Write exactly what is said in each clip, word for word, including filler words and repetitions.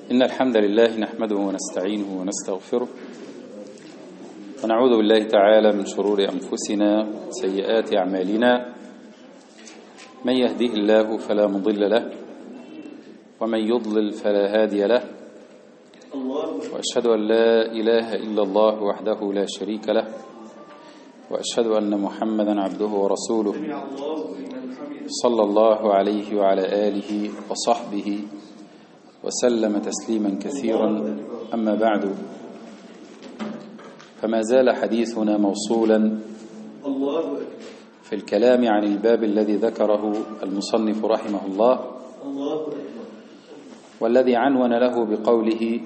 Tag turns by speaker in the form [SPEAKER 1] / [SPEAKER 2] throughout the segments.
[SPEAKER 1] إن الحمد لله نحمده ونستعينه ونستغفره ونعوذ بالله تعالى من شرور أنفسنا وسيئات أعمالنا. من يهده الله فلا مضل له ومن يضلل فلا هادي له، وأشهد أن لا إله إلا الله وحده لا شريك له، وأشهد أن محمدا عبده ورسوله صلى الله عليه وعلى آله وصحبه وسلم تسليما كثيرا. أما بعد، فما زال حديثنا موصولا في الكلام عن الباب الذي ذكره المصنف رحمه الله، والذي عنون له بقوله: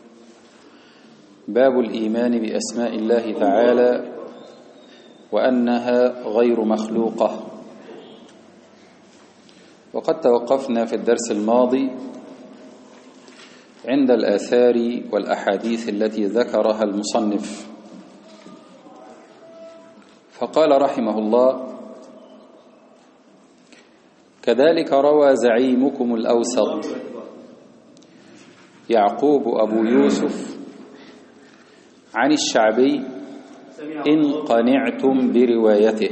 [SPEAKER 1] باب الإيمان بأسماء الله تعالى وأنها غير مخلوقة. وقد توقفنا في الدرس الماضي عند الآثار والأحاديث التي ذكرها المصنف، فقال رحمه الله: كذلك روى زعيمكم الأوسط يعقوب أبو يوسف عن الشعبي إن قنعتم بروايته.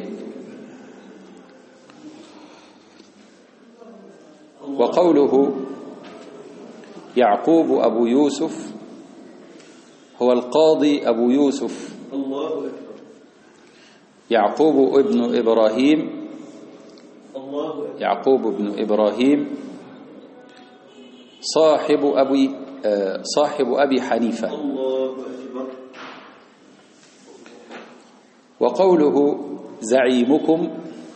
[SPEAKER 1] وقوله يعقوب أبو يوسف هو القاضي أبو يوسف يعقوب ابن إبراهيم يعقوب ابن إبراهيم صاحب أبي صاحب أبي حنيفة. وقوله زعيمكم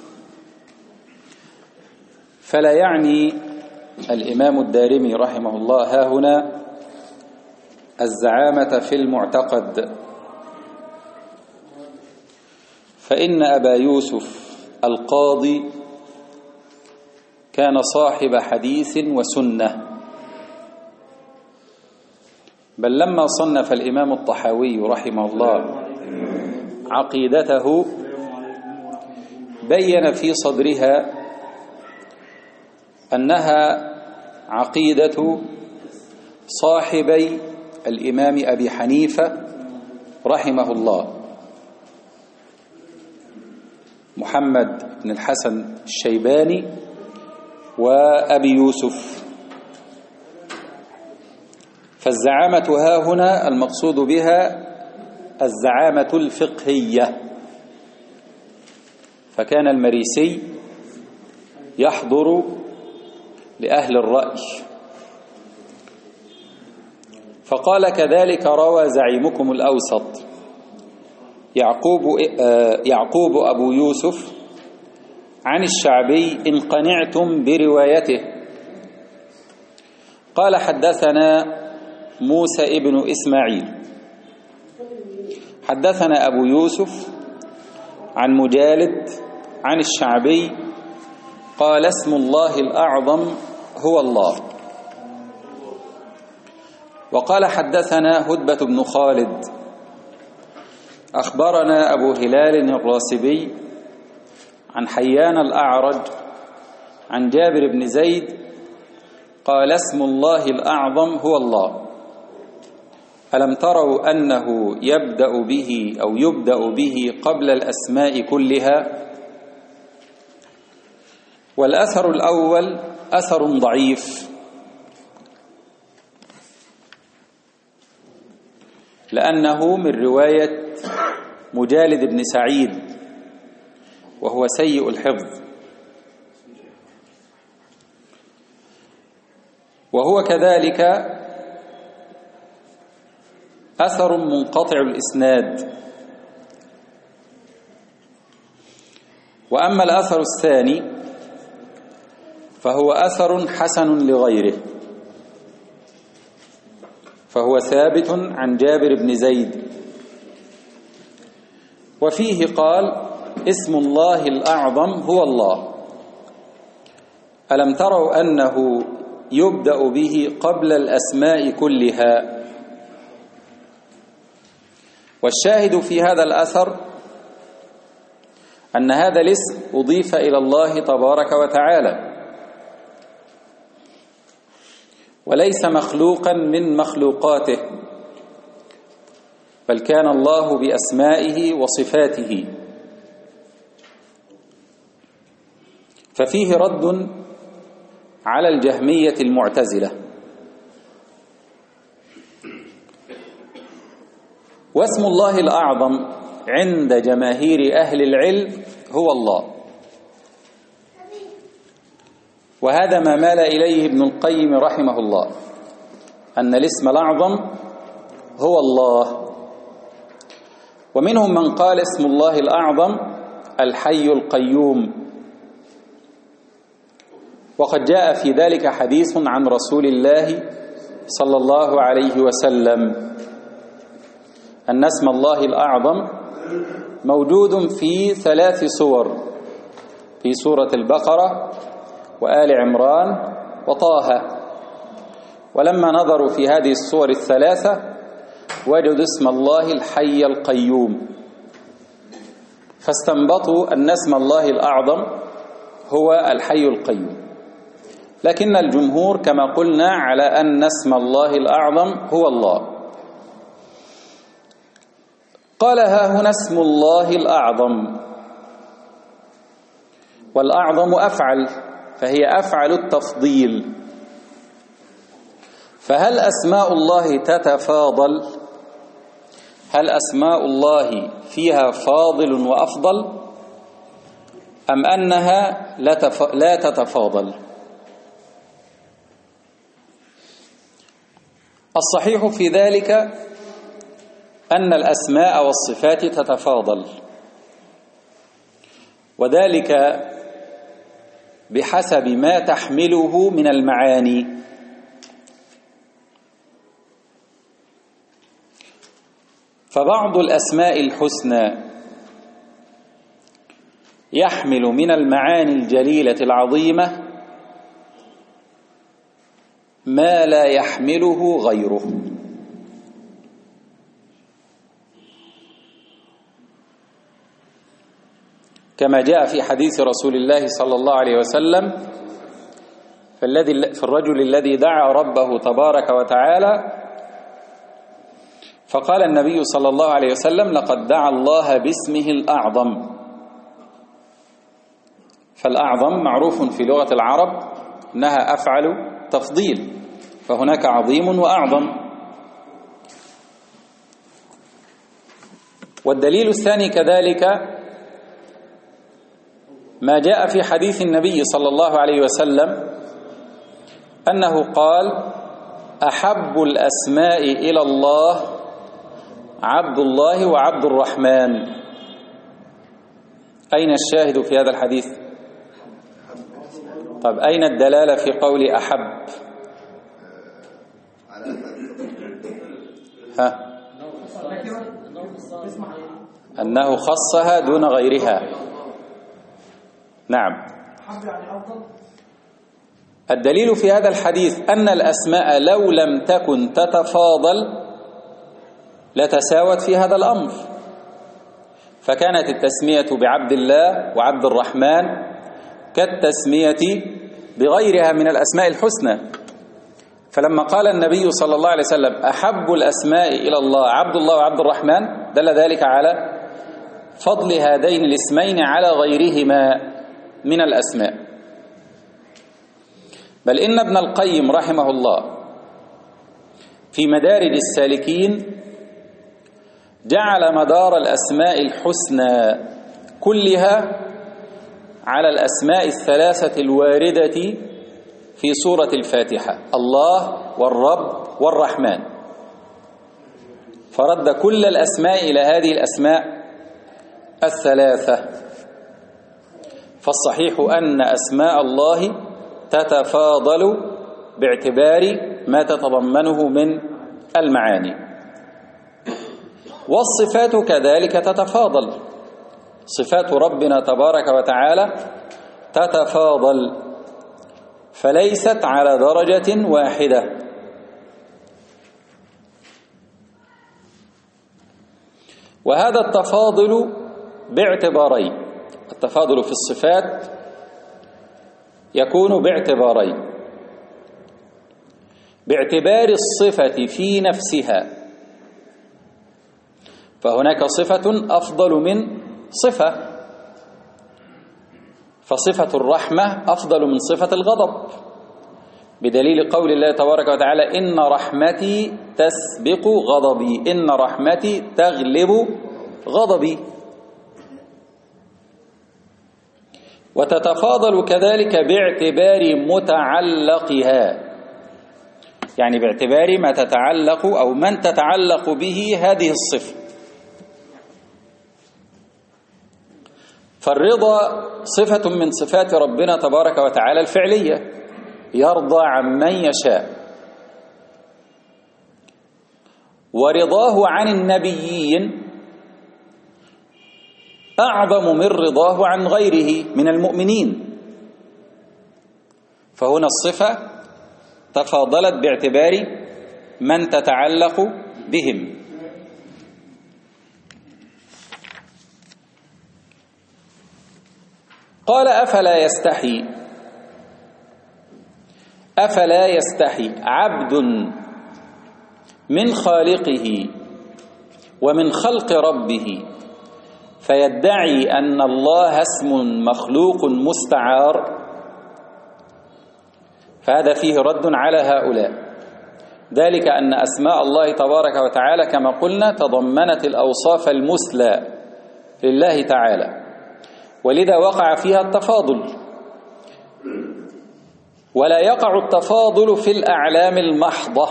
[SPEAKER 1] فلا يعني الإمام الدارمي رحمه الله ها هنا الزعامة في المعتقد، فإن أبا يوسف القاضي كان صاحب حديث وسنة، بل لما صنف الإمام الطحاوي رحمه الله عقيدته بين في صدرها أنها عقيدة صاحبي الإمام أبي حنيفة رحمه الله، محمد بن الحسن الشيباني وأبي يوسف. فالزعامة ها هنا المقصود بها الزعامة الفقهية، فكان المريسي يحضر لأهل الرأي، فقال: كذلك روى زعيمكم الأوسط يعقوب يعقوب أبو يوسف عن الشعبي إن قنعتم بروايته. قال: حدثنا موسى ابن إسماعيل حدثنا أبو يوسف عن مجالد عن الشعبي قال: اسم الله الأعظم هو الله. وقال: حدثنا هدبة بن خالد أخبرنا أبو هلال الراسبي عن حيان الأعرج عن جابر بن زيد قال: اسم الله الأعظم هو الله. ألم تروا أنه يبدأ به أو يبدأ به قبل الأسماء كلها؟ والأثر الأول أثر ضعيف، لأنه من رواية مجالد بن سعيد وهو سيء الحفظ، وهو كذلك أثر منقطع الإسناد. وأما الأثر الثاني فهو أثر حسن لغيره، فهو ثابت عن جابر بن زيد، وفيه قال: اسم الله الأعظم هو الله. ألم تروا أنه يبدأ به قبل الأسماء كلها؟ والشاهد في هذا الأثر أن هذا الاسم أضيف إلى الله تبارك وتعالى، وليس مخلوقا من مخلوقاته، بل كان الله بأسمائه وصفاته. ففيه رد على الجهمية المعتزلة. واسم الله الأعظم عند جماهير أهل العلم هو الله، وهذا ما مال إليه ابن القيم رحمه الله، أن الاسم الأعظم هو الله. ومنهم من قال اسم الله الأعظم الحي القيوم، وقد جاء في ذلك حديث عن رسول الله صلى الله عليه وسلم أن اسم الله الأعظم موجود في ثلاث سور، في سورة البقرة وآل عمران وطه. ولما نظروا في هذه السور الثلاثة وجدوا اسم الله الحي القيوم، فاستنبطوا أن اسم الله الأعظم هو الحي القيوم. لكن الجمهور كما قلنا على أن اسم الله الأعظم هو الله. قال ها هنا اسم الله الأعظم، والأعظم أفعل، فهي أفعل التفضيل. فهل أسماء الله تتفاضل؟ هل أسماء الله فيها فاضل وأفضل، أم أنها لا تتفاضل؟ الصحيح في ذلك أن الأسماء والصفات تتفاضل، وذلك بحسب ما تحمله من المعاني. فبعض الأسماء الحسنى يحمل من المعاني الجليلة العظيمة ما لا يحمله غيره. كما جاء في حديث رسول الله صلى الله عليه وسلم في الرجل الذي دعا ربه تبارك وتعالى، فقال النبي صلى الله عليه وسلم: لقد دعا الله باسمه الأعظم. فالأعظم معروف في لغة العرب أنها أفعل تفضيل، فهناك عظيم وأعظم. والدليل الثاني كذلك ما جاء في حديث النبي صلى الله عليه وسلم أنه قال: أحب الأسماء إلى الله عبد الله وعبد الرحمن. أين الشاهد في هذا الحديث؟ طب أين الدلالة في قول أحب؟ ها؟ أنه خصها دون غيرها. نعم. الدليل في هذا الحديث أن الأسماء لو لم تكن تتفاضل لتساوت في هذا الأمر، فكانت التسمية بعبد الله وعبد الرحمن كالتسمية بغيرها من الأسماء الحسنى. فلما قال النبي صلى الله عليه وسلم: أحب الأسماء إلى الله عبد الله وعبد الرحمن، دل ذلك على فضل هذين الاسمين على غيرهما من الأسماء. بل إن ابن القيم رحمه الله في مدارج السالكين جعل مدار الأسماء الحسنى كلها على الأسماء الثلاثة الواردة في سورة الفاتحة: الله والرب والرحمن، فرد كل الأسماء إلى هذه الأسماء الثلاثة. فالصحيح أن أسماء الله تتفاضل باعتبار ما تتضمنه من المعاني، والصفات كذلك تتفاضل. صفات ربنا تبارك وتعالى تتفاضل، فليست على درجة واحدة. وهذا التفاضل باعتبارين: التفاضل في الصفات يكون باعتبارين. باعتبار الصفة في نفسها، فهناك صفة أفضل من صفة، فصفة الرحمة أفضل من صفة الغضب، بدليل قول الله تبارك وتعالى: إن رحمتي تسبق غضبي، إن رحمتي تغلب غضبي. وتتفاضل كذلك باعتبار متعلقها، يعني باعتبار ما تتعلق أو من تتعلق به هذه الصفة. فالرضا صفة من صفات ربنا تبارك وتعالى الفعلية، يرضى عمن يشاء. ورضاه عن النبيين أعظم من رضاه عن غيره من المؤمنين، فهنا الصفة تفاضلت باعتبار من تتعلق بهم. قال: أفلا يستحي أفلا يستحي عبد من خالقه ومن خلق ربه فيدعي أن الله اسم مخلوق مستعار؟ فهذا فيه رد على هؤلاء، ذلك أن أسماء الله تبارك وتعالى كما قلنا تضمنت الأوصاف المثلى لله تعالى، ولذا وقع فيها التفاضل. ولا يقع التفاضل في الأعلام المحضة،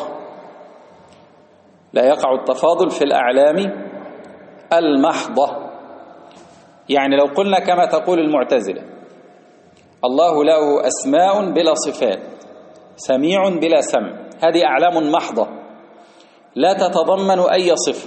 [SPEAKER 1] لا يقع التفاضل في الأعلام المحضة. يعني لو قلنا كما تقول المعتزلة: الله له أسماء بلا صفات، سميع بلا سمع، هذه أعلام محضة لا تتضمن أي صفة.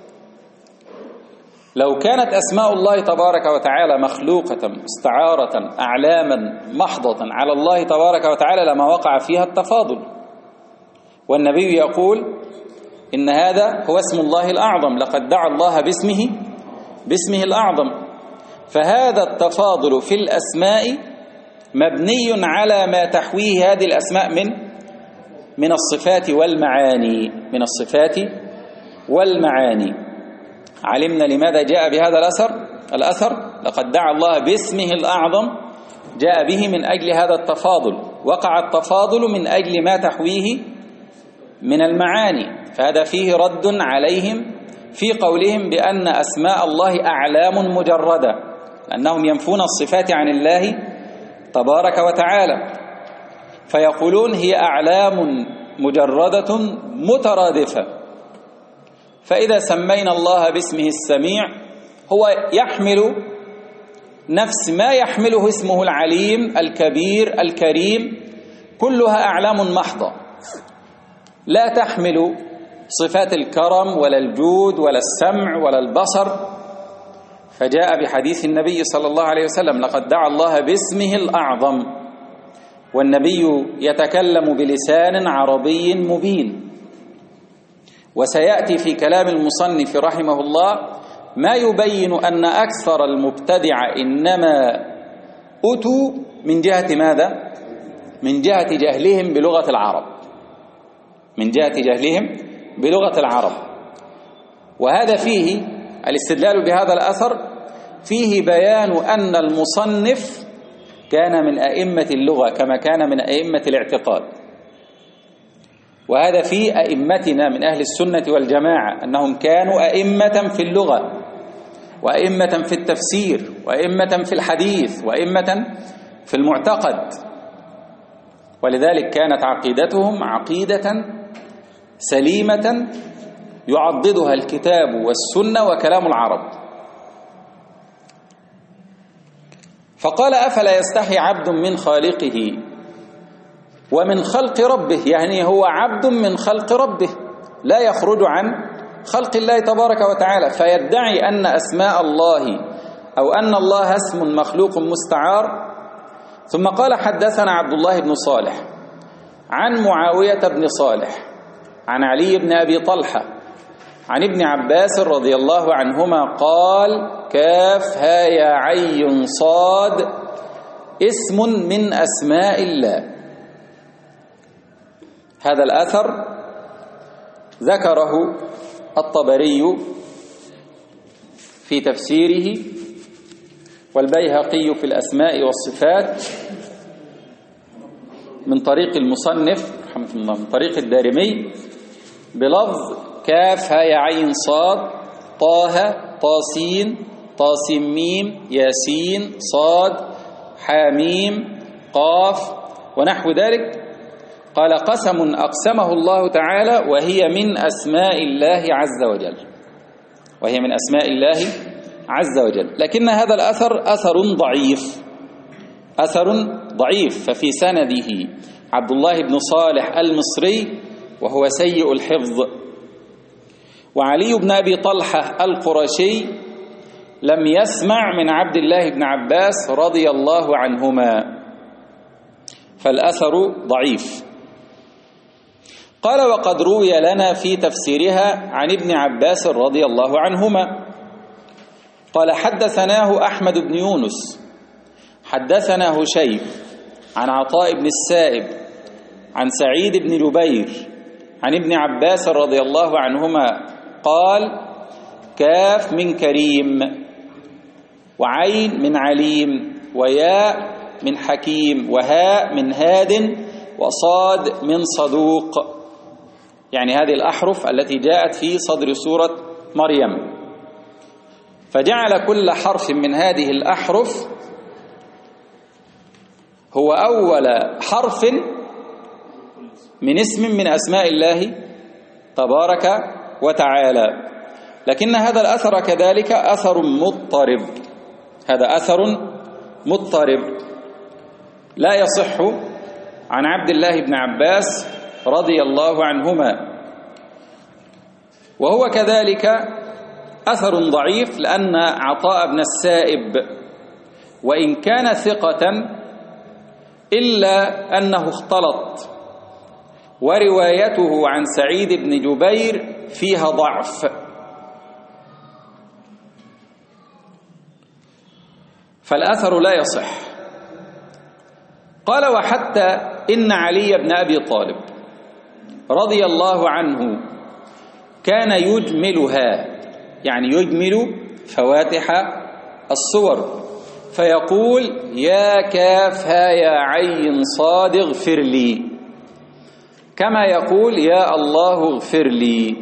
[SPEAKER 1] لو كانت أسماء الله تبارك وتعالى مخلوقة مستعارة أعلاما محضة على الله تبارك وتعالى لما وقع فيها التفاضل. والنبي يقول: إن هذا هو اسم الله الأعظم، لقد دعا الله باسمه باسمه الأعظم. فهذا التفاضل في الأسماء مبني على ما تحويه هذه الأسماء من من الصفات والمعاني من الصفات والمعاني. علمنا لماذا جاء بهذا الأثر الأثر لقد دعا الله باسمه الأعظم، جاء به من أجل هذا التفاضل. وقع التفاضل من أجل ما تحويه من المعاني، فهذا فيه رد عليهم في قولهم بأن أسماء الله أعلام مجردة، لأنهم ينفون الصفات عن الله تبارك وتعالى، فيقولون هي أعلام مجردة مترادفة. فإذا سمينا الله باسمه السميع هو يحمل نفس ما يحمله اسمه العليم الكبير الكريم، كلها أعلام محضة لا تحمل صفات الكرم ولا الجود ولا السمع ولا البصر. فجاء بحديث النبي صلى الله عليه وسلم: لقد دعا الله باسمه الأعظم. والنبي يتكلم بلسان عربي مبين. وسيأتي في كلام المصنف رحمه الله ما يبين أن أكثر المبتدع إنما أتوا من جهة ماذا؟ من جهة جهلهم بلغة العرب من جهة جهلهم بلغة العرب. وهذا فيه الاستدلال بهذا الأثر فيه بيان أن المصنف كان من أئمة اللغة كما كان من أئمة الاعتقاد. وهذا في أئمتنا من أهل السنة والجماعة أنهم كانوا أئمة في اللغة وأئمة في التفسير وأئمة في الحديث وأئمة في المعتقد. ولذلك كانت عقيدتهم عقيدة سليمة يعضدها الكتاب والسنة وكلام العرب. فقال: أفلا يستحي عبد من خالقه ومن خلق ربه، يعني هو عبد من خلق ربه لا يخرج عن خلق الله تبارك وتعالى، فيدعي أن أسماء الله أو أن الله اسم مخلوق مستعار. ثم قال: حدثنا عبد الله بن صالح عن معاوية بن صالح عن علي بن أبي طلحة عن ابن عباس رضي الله عنهما قال: كاف ها يا عين صاد اسم من أسماء الله. هذا الأثر ذكره الطبري في تفسيره والبيهقي في الأسماء والصفات من طريق المصنف رحمه الله من طريق الدارمي بلفظ كاف هاء عين صاد طه طاسين طاسين ميم ياسين صاد حاميم قاف ونحو ذلك. قال قسم أقسمه الله تعالى وهي من أسماء الله عز وجل وهي من أسماء الله عز وجل، لكن هذا الأثر أثر ضعيف أثر ضعيف ففي سنده عبد الله بن صالح المصري وهو سيء الحفظ، وعلي بن أبي طلحة القرشي لم يسمع من عبد الله بن عباس رضي الله عنهما، فالأثر ضعيف. قال وقد روي لنا في تفسيرها عن ابن عباس رضي الله عنهما قال حدثناه أحمد بن يونس حدثنا هشيم عن عطاء بن السائب عن سعيد بن جبير عن ابن عباس رضي الله عنهما قال كاف من كريم وعين من عليم وياء من حكيم وهاء من هاد وصاد من صدوق، يعني هذه الأحرف التي جاءت في صدر سورة مريم، فجعل كل حرف من هذه الأحرف هو أول حرف من اسم من أسماء الله تبارك وتعالى. لكن هذا الأثر كذلك أثر مضطرب، هذا أثر مضطرب لا يصح عن عبد الله بن عباس رضي الله عنهما، وهو كذلك أثر ضعيف لأن عطاء بن السائب وإن كان ثقة إلا أنه اختلط، وروايته عن سعيد بن جبير فيها ضعف، فالأثر لا يصح. قال وحتى إن علي بن أبي طالب رضي الله عنه كان يجملها، يعني يجمل فواتح الصور، فيقول يا كاف ها يا عين صاد اغفر لي، كما يقول يا الله اغفر لي.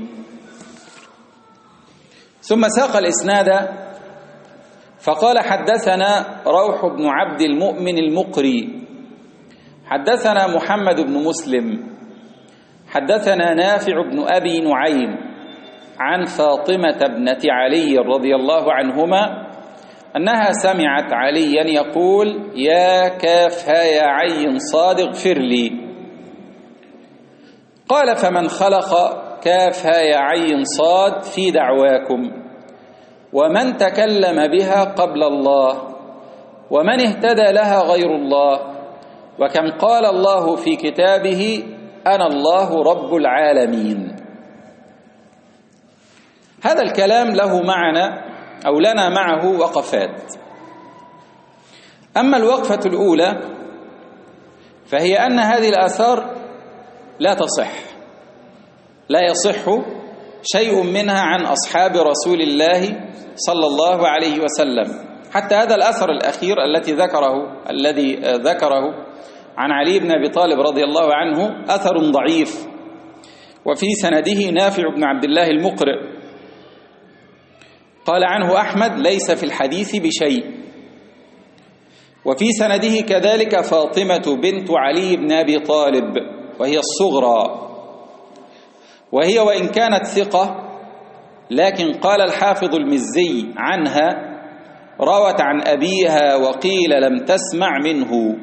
[SPEAKER 1] ثم ساق الإسناد فقال حدثنا روح بن عبد المؤمن المقري حدثنا محمد بن مسلم حدثنا نافع بن أبي نعيم عن فاطمة ابنة علي رضي الله عنهما أنها سمعت عليا يقول يا كاف ها يا عين صاد اغفر لي. قال فمن خلق كاف ها يا عين صاد في دعواكم، ومن تكلم بها قبل الله، ومن اهتدى لها غير الله، وكم قال الله في كتابه أنا الله رب العالمين. هذا الكلام له معنى أو لنا معه وقفات. أما الوقفة الأولى فهي أن هذه الآثار لا تصح، لا يصح شيء منها عن أصحاب رسول الله صلى الله عليه وسلم. حتى هذا الأثر الأخير التي ذكره الذي ذكره عن علي بن أبي طالب رضي الله عنه أثر ضعيف، وفي سنده نافع بن عبد الله المقرئ قال عنه أحمد ليس في الحديث بشيء. وفي سنده كذلك فاطمة بنت علي بن أبي طالب وهي الصغرى، وهي وإن كانت ثقة لكن قال الحافظ المزي عنها روت عن أبيها وقيل لم تسمع منه.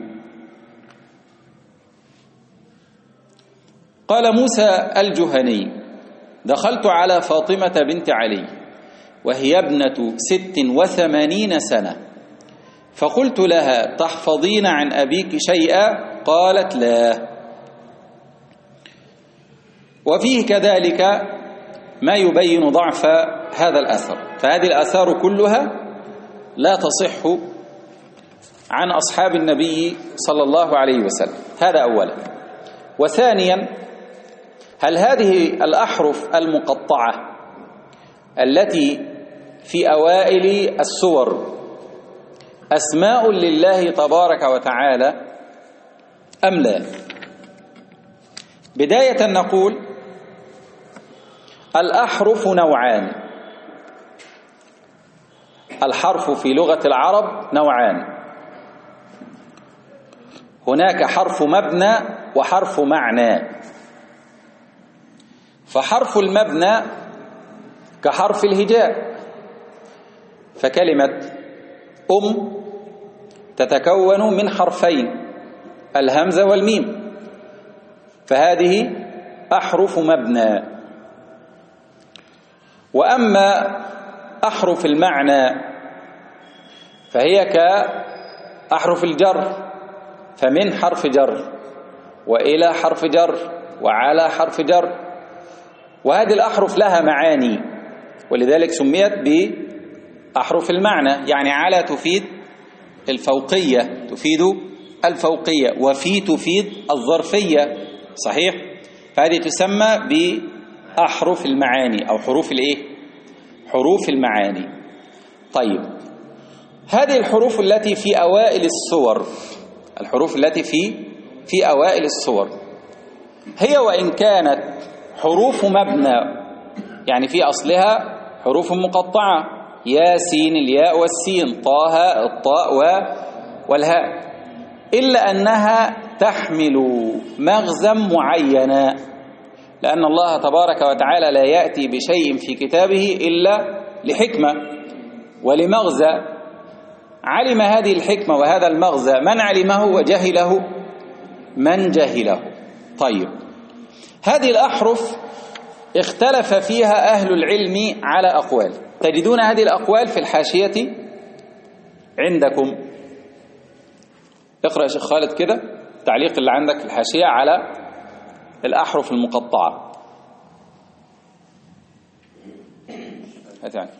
[SPEAKER 1] قال موسى الجهني دخلت على فاطمة بنت علي وهي ابنة ست وثمانين سنة، فقلت لها تحفظين عن أبيك شيئا؟ قالت لا. وفيه كذلك ما يبين ضعف هذا الأثر، فهذه الآثار كلها لا تصح عن أصحاب النبي صلى الله عليه وسلم. هذا أولا. وثانيا هل هذه الأحرف المقطعة التي في أوائل السور أسماء لله تبارك وتعالى أم لا؟ بداية نقول الأحرف نوعان. الحرف في لغة العرب نوعان، هناك حرف مبنى وحرف معنى. فحرف المبنى كحرف الهجاء، فكلمة أم تتكون من حرفين الهمزة والميم، فهذه أحرف مبنى. وأما أحرف المعنى فهي كأحرف الجر، فمن حرف جر وإلى حرف جر وعلى حرف جر، وهذه الأحرف لها معاني، ولذلك سميت بأحرف المعنى. يعني على تفيد الفوقية، تفيد الفوقية، وفي تفيد الظرفية، صحيح؟ فهذه تسمى بأحرف المعاني أو حروف الإيه؟ حروف المعاني. طيب، هذه الحروف التي في أوائل السور، الحروف التي في في أوائل السور هي وإن كانت حروف مبنى، يعني في أصلها حروف مقطعة، ياسين الياء والسين، طه الطاء والهاء، إلا أنها تحمل مغزى معينا، لأن الله تبارك وتعالى لا يأتي بشيء في كتابه إلا لحكمة ولمغزى. علم هذه الحكمة وهذا المغزى من علمه، وجهله من جهله. طيب، هذه الأحرف اختلف فيها أهل العلم على أقوال، تجدون هذه الأقوال في الحاشية عندكم. اقرأ يا شيخ خالد كده التعليق اللي عندك في الحاشية على الأحرف المقطعة. هات يعني.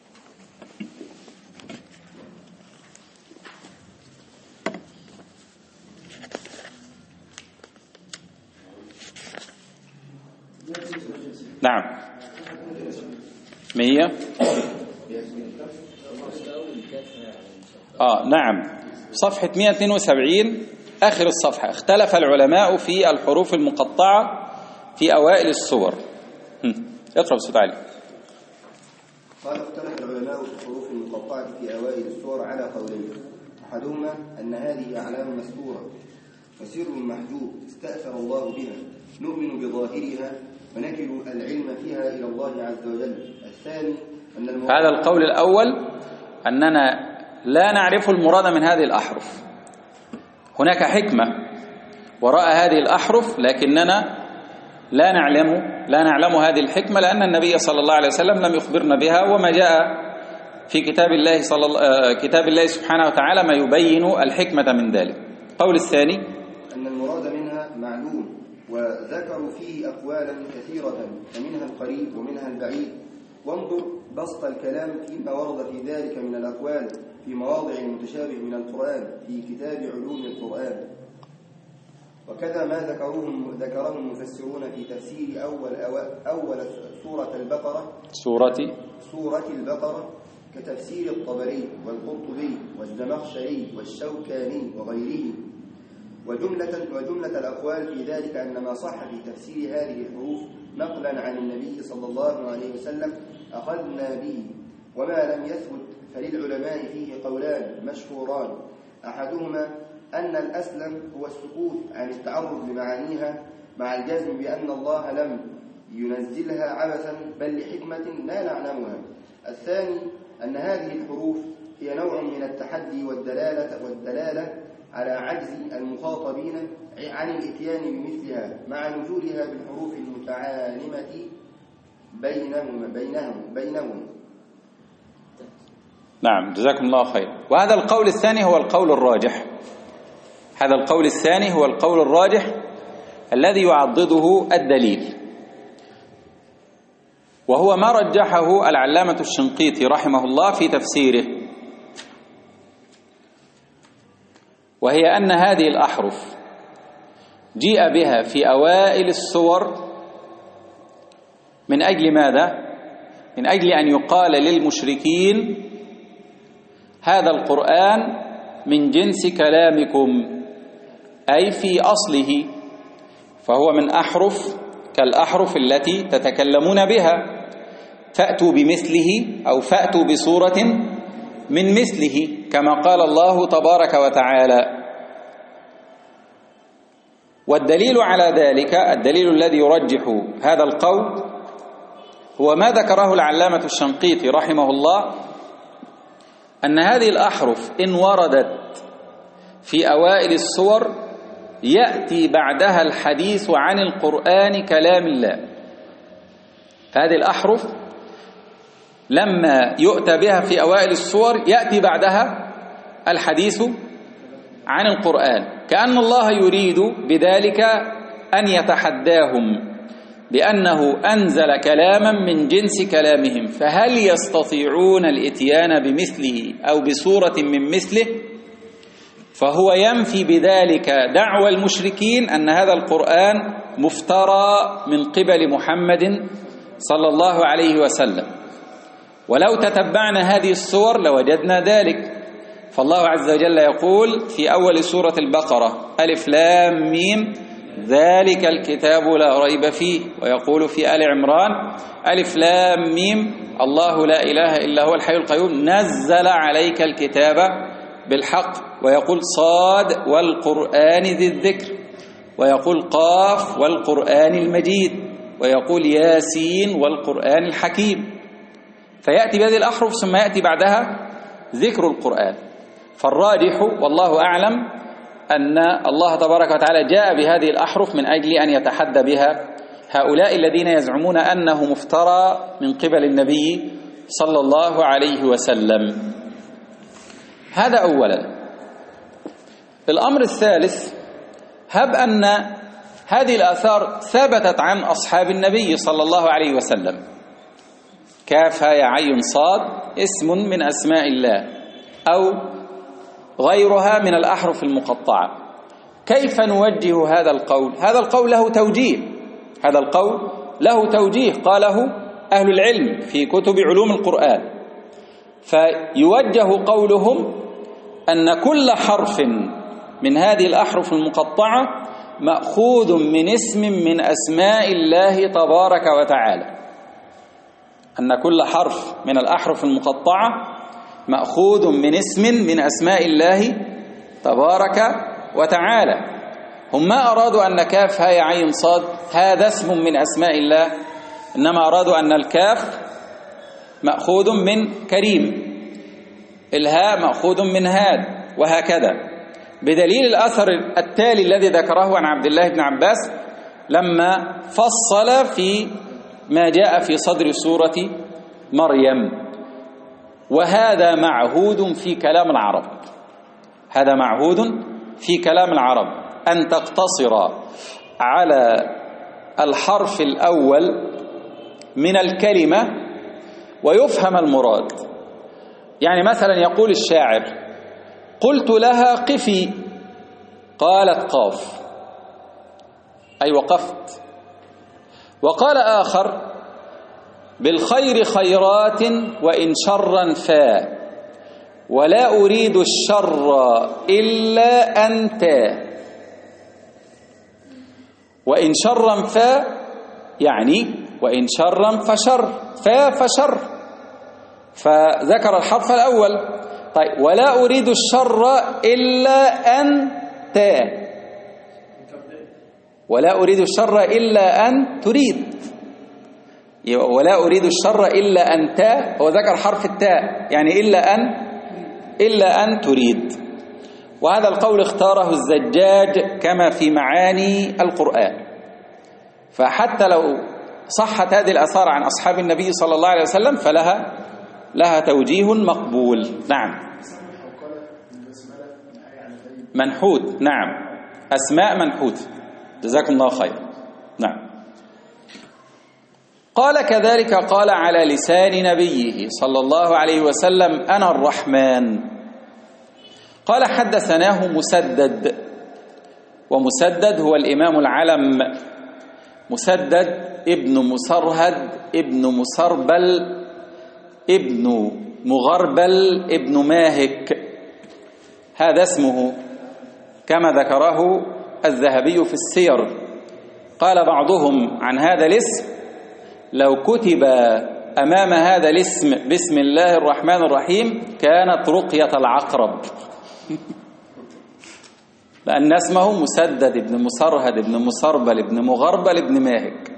[SPEAKER 1] نعم، مية. آه نعم، صفحة مئة واثنين وسبعين آخر الصفحة. اختلف العلماء في الحروف المقطعة في أوائل السور. اقرأ بصوت عالي.
[SPEAKER 2] قال: اختلف العلماء في الحروف المقطعة في أوائل السور على قولين. أحدهما أن هذه أعلام مستورة وسر محجوب استأثر الله بها، نؤمن بظاهرها ونكل العلم فيها إلى الله عز وجل. الثاني أن المراد،
[SPEAKER 1] هذا القول الأول، أننا لا نعرف المراد من هذه الأحرف، هناك حكمة وراء هذه الأحرف، لكننا لا نعلم لا نعلم هذه الحكمة، لأن النبي صلى الله عليه وسلم لم يخبرنا بها، وما جاء في كتاب الله صلى الله كتاب الله سبحانه وتعالى ما يبين الحكمة من ذلك. القول الثاني
[SPEAKER 2] أن المراد منها معلوم، وذكروا فيه أقوالا كثيرة، ومنها القريب ومنها البعيد. وانظر بسط الكلام فيما ورد في ذلك من الأقوال في مواضع متشابه من القرآن في كتاب علوم القرآن. وكذا ما ذكروه ذكره المفسرون في تفسير أول أول سورة البقرة
[SPEAKER 1] سورة
[SPEAKER 2] سورة البقرة كتفسير الطبري والقرطبي والزمخشري والشوكاني وغيره. وجملة وجملة الأقوال في ذلك أن ما صح في تفسير هذه الحروف نقلا عن النبي صلى الله عليه وسلم أخذنا به، وما لم يثبت فللعلماء فيه قولان مشهوران. أحدهما أن الأسلم هو السكوت عن التعرض لمعانيها مع الجزم بأن الله لم ينزلها عبثا بل لحكمة لا نعلمها. الثاني أن هذه الحروف هي نوع من التحدي والدلالة, والدلالة على عجز المخاطبين عن الاتيان بمثلها مع وجودها بالحروف المتعالمة بينهم بينهم بينهم
[SPEAKER 1] نعم، جزاكم الله خير. وهذا القول الثاني هو القول الراجح هذا القول الثاني هو القول الراجح الذي يعضده الدليل، وهو ما رجحه العلامة الشنقيطي رحمه الله في تفسيره، وهي أن هذه الأحرف جيء بها في أوائل السور من أجل ماذا؟ من أجل أن يقال للمشركين هذا القرآن من جنس كلامكم، أي في أصله، فهو من أحرف كالأحرف التي تتكلمون بها، فأتوا بمثله أو فأتوا بصورة من مثله، كما قال الله تبارك وتعالى. والدليل على ذلك، الدليل الذي يرجح هذا القول، هو ما ذكره العلامة الشنقيطي رحمه الله، أن هذه الأحرف إن وردت في أوائل السور يأتي بعدها الحديث عن القرآن كلام الله. هذه الأحرف لما يؤتى بها في أوائل السور يأتي بعدها الحديث عن القرآن، كأن الله يريد بذلك أن يتحداهم بأنه أنزل كلاما من جنس كلامهم، فهل يستطيعون الإتيان بمثله أو بصورة من مثله؟ فهو ينفي بذلك دعوى المشركين أن هذا القرآن مفترى من قبل محمد صلى الله عليه وسلم. ولو تتبعنا هذه السور لوجدنا ذلك، فالله عز وجل يقول في أول سورة البقرة ألف لام ميم ذلك الكتاب لا ريب فيه، ويقول في آل عمران ألف لام ميم الله لا إله إلا هو الحي القيوم نزل عليك الكتاب بالحق، ويقول صاد والقرآن ذي الذكر، ويقول قاف والقرآن المجيد، ويقول ياسين والقرآن الحكيم. فيأتي بهذه الأحرف ثم يأتي بعدها ذكر القرآن. فالراجح والله أعلم أن الله تبارك وتعالى جاء بهذه الأحرف من أجل أن يتحدى بها هؤلاء الذين يزعمون أنه مفترى من قبل النبي صلى الله عليه وسلم. هذا أولا. الأمر الثالث، هب أن هذه الآثار ثبتت عن أصحاب النبي صلى الله عليه وسلم، كاف يا عين صاد اسم من أسماء الله أو غيرها من الأحرف المقطعة، كيف نوجه هذا القول؟ هذا القول له توجيه، هذا القول له توجيه قاله أهل العلم في كتب علوم القرآن. فيوجه قولهم أن كل حرف من هذه الأحرف المقطعة مأخوذ من اسم من أسماء الله تبارك وتعالى، أن كل حرف من الأحرف المقطعة مأخوذ من اسم من أسماء الله تبارك وتعالى. هم ما أرادوا أن كاف هاء عين صاد هذا اسم من أسماء الله، إنما أرادوا أن الكاف مأخوذ من كريم، الهاء مأخوذ من هاد، وهكذا، بدليل الأثر التالي الذي ذكره عن عبد الله بن عباس لما فصل في ما جاء في صدر سورة مريم. وهذا معهود في كلام العرب، هذا معهود في كلام العرب أن تقتصر على الحرف الأول من الكلمة ويفهم المراد. يعني مثلا يقول الشاعر قلت لها قفي قالت قاف، أي وقفت. وقال آخر بالخير خيرات وإن شرا فا ولا أريد الشر إلا أنت، وإن شرا فا يعني وإن شرا فشر، فا فشر، فذكر الحرف الأول. طيب ولا أريد الشر إلا أنت، ولا أريد الشر إلا أن تريد، ولا أريد الشر إلا أنت، هو ذكر حرف التاء يعني إلا أن إلا أن تريد. وهذا القول اختاره الزجاج كما في معاني القرآن. فحتى لو صحت هذه الآثار عن أصحاب النبي صلى الله عليه وسلم فلها لها توجيه مقبول. نعم منحوت، نعم أسماء منحوت، جزاكم الله خير. نعم. قال كذلك قال على لسان نبيه صلى الله عليه وسلم أنا الرحمن. قال حدثناه مسدد، ومسدد هو الإمام العلم مسدد ابن مسرهد ابن مسربل ابن مغربل ابن ماهك، هذا اسمه كما ذكره الذهبي في السير. قال بعضهم عن هذا الاسم: لو كتب أمام هذا الاسم بسم الله الرحمن الرحيم كانت رقية العقرب لأن اسمه مسدد ابن مسرهد ابن مسربل ابن مغربل ابن ماهك.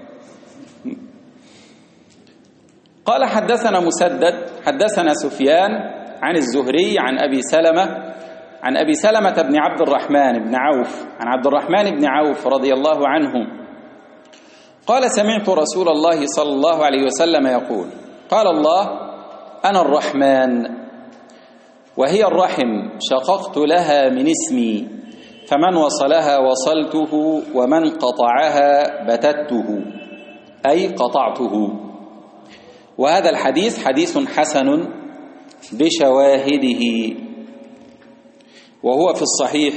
[SPEAKER 1] قال: حدثنا مسدد حدثنا سفيان عن الزهري عن أبي سلمة عن أبي سلمة بن عبد الرحمن بن عوف عن عبد الرحمن بن عوف رضي الله عنه قال: سمعت رسول الله صلى الله عليه وسلم يقول: قال الله: أنا الرحمن وهي الرحم، شققت لها من اسمي، فمن وصلها وصلته ومن قطعها بتته، أي قطعته. وهذا الحديث حديث حسن بشواهده، وهو في الصحيح،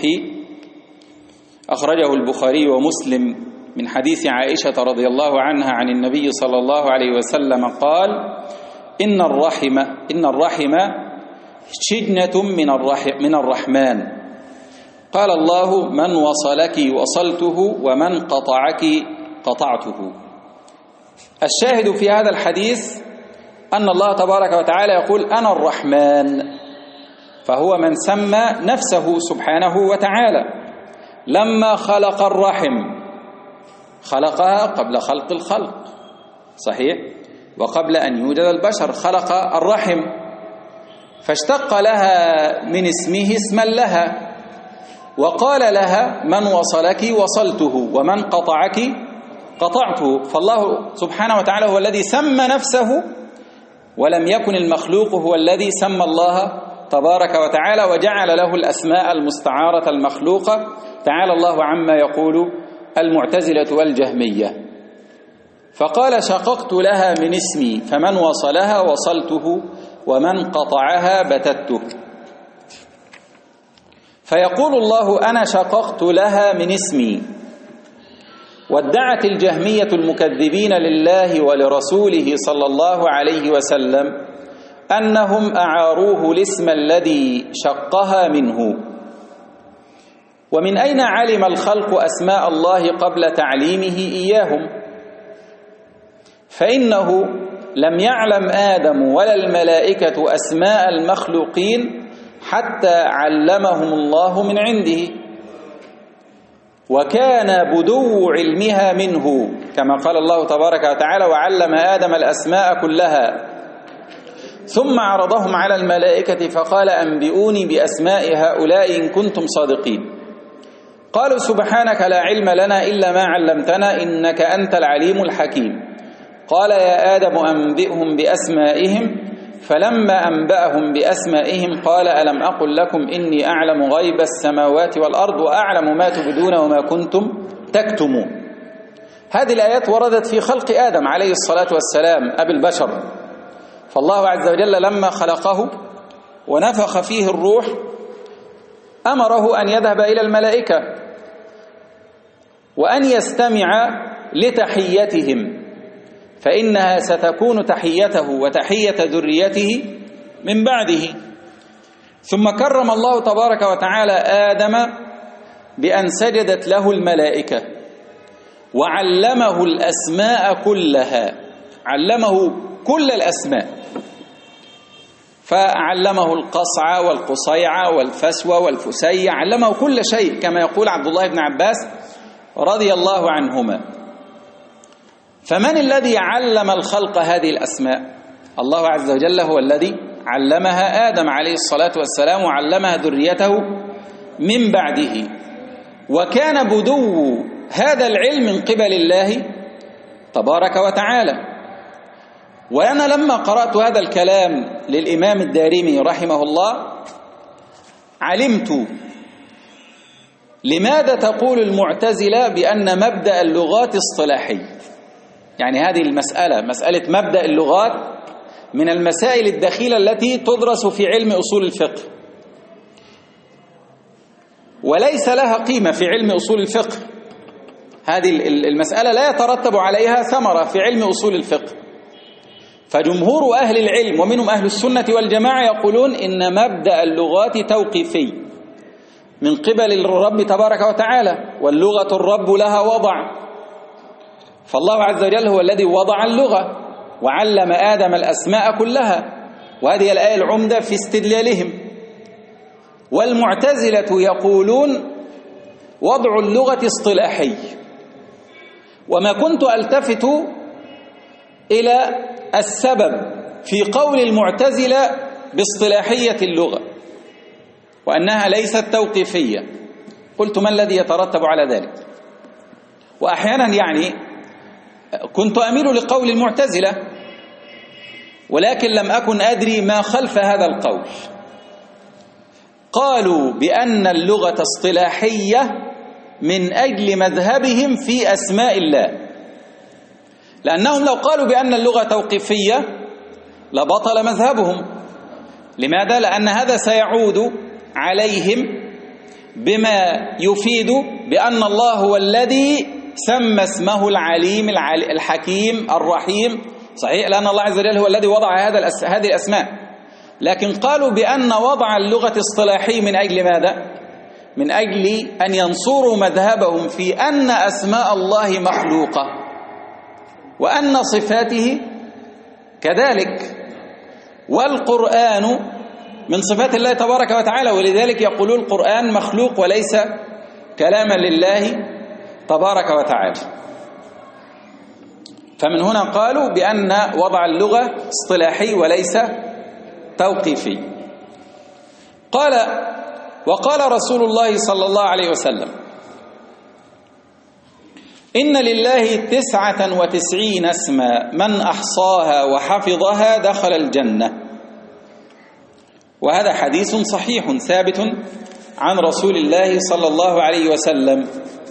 [SPEAKER 1] أخرجه البخاري ومسلم من حديث عائشة رضي الله عنها عن النبي صلى الله عليه وسلم قال: إن الرحم إن الرحم شجنة من الرحم من الرحمن. قال الله: من وصلك وصلته ومن قطعك قطعته. الشاهد في هذا الحديث أن الله تبارك وتعالى يقول: أنا الرحمن، فهو من سمى نفسه سبحانه وتعالى. لما خلق الرحم خلقها قبل خلق الخلق، صحيح، وقبل أن يوجد البشر خلق الرحم، فاشتق لها من اسمه اسما لها، وقال لها: من وصلك وصلته ومن قطعك قطعته. فالله سبحانه وتعالى هو الذي سمى نفسه، ولم يكن المخلوق هو الذي سمى الله تبارك وتعالى وجعل له الأسماء المستعارة المخلوقة. تعالى الله عما يقول المعتزلة والجهمية. فقال: شققت لها من اسمي، فمن وصلها وصلته ومن قطعها بتته. فيقول الله: أنا شققت لها من اسمي. وادعت الجهمية المكذبين لله ولرسوله صلى الله عليه وسلم أنهم أعاروه الاسم الذي شقها منه. ومن أين علم الخلق أسماء الله قبل تعليمه إياهم؟ فإنه لم يعلم آدم ولا الملائكة أسماء المخلوقين حتى علمهم الله من عنده، وكان بدو علمها منه، كما قال الله تبارك وتعالى: وعلم آدم الأسماء كلها ثم عرضهم على الملائكة فقال: أنبئوني بأسماء هؤلاء إن كنتم صادقين. قالوا: سبحانك لا علم لنا إلا ما علمتنا إنك أنت العليم الحكيم. قال: يا آدم أنبئهم بأسمائهم. فلما أنبأهم بأسمائهم قال: ألم أقل لكم إني أعلم غيب السماوات والأرض وأعلم ما تبدون وما كنتم تكتمون. هذه الآيات وردت في خلق آدم عليه الصلاة والسلام أبي البشر. فالله عز وجل لما خلقه ونفخ فيه الروح أمره أن يذهب إلى الملائكة وأن يستمع لتحيتهم، فإنها ستكون تحيته وتحية ذريته من بعده. ثم كرم الله تبارك وتعالى آدم بأن سجدت له الملائكة وعلمه الأسماء كلها، علمه كل الأسماء، فعلمه القصع والقصيع والفسوى والفسيع، علمه كل شيء كما يقول عبد الله بن عباس رضي الله عنهما. فمن الذي علم الخلق هذه الأسماء؟ الله عز وجل هو الذي علمها آدم عليه الصلاة والسلام وعلمها ذريته من بعده. وكان بدو هذا العلم من قبل الله تبارك وتعالى. وأنا لما قرأت هذا الكلام للإمام الدارمي رحمه الله علمت لماذا تقول المعتزلة بأن مبدأ اللغات اصطلاحي. يعني هذه المسألة، مسألة مبدأ اللغات، من المسائل الدخيلة التي تدرس في علم أصول الفقه، وليس لها قيمة في علم أصول الفقه. هذه المسألة لا يترتب عليها ثمرة في علم أصول الفقه. فجمهور أهل العلم ومنهم أهل السنة والجماعة يقولون إن مبدأ اللغات توقيفي من قبل الرب تبارك وتعالى، واللغة الرب لها وضع، فالله عز وجل هو الذي وضع اللغة وعلم آدم الأسماء كلها، وهذه الآية العمدة في استدلالهم. والمعتزلة يقولون وضع اللغة اصطلاحي، وما كنت ألتفت إلى السبب في قول المعتزلة باصطلاحية اللغة وأنها ليست توقيفية، قلت ما الذي يترتب على ذلك؟ وأحيانا يعني كنت أميل لقول المعتزلة، ولكن لم أكن أدري ما خلف هذا القول. قالوا بأن اللغة اصطلاحية من أجل مذهبهم في أسماء الله، لأنهم لو قالوا بأن اللغة توقيفية لبطل مذهبهم. لماذا؟ لأن هذا سيعود عليهم بما يفيد بأن الله هو الذي سمى اسمه العليم الحكيم الرحيم، صحيح، لأن الله عز وجل هو الذي وضع هذا هذه الأسماء. لكن قالوا بأن وضع اللغة اصطلاحي من أجل ماذا؟ من أجل أن ينصروا مذهبهم في أن أسماء الله مخلوقة وأن صفاته كذلك، والقرآن من صفات الله تبارك وتعالى، ولذلك يقولون القرآن مخلوق وليس كلاما لله تبارك وتعالى. فمن هنا قالوا بأن وضع اللغة اصطلاحي وليس توقيفي. قال وقال رسول الله صلى الله عليه وسلم: إن لله تسعة وتسعين اسما من أحصاها وحفظها دخل الجنة. وهذا حديث صحيح ثابت عن رسول الله صلى الله عليه وسلم،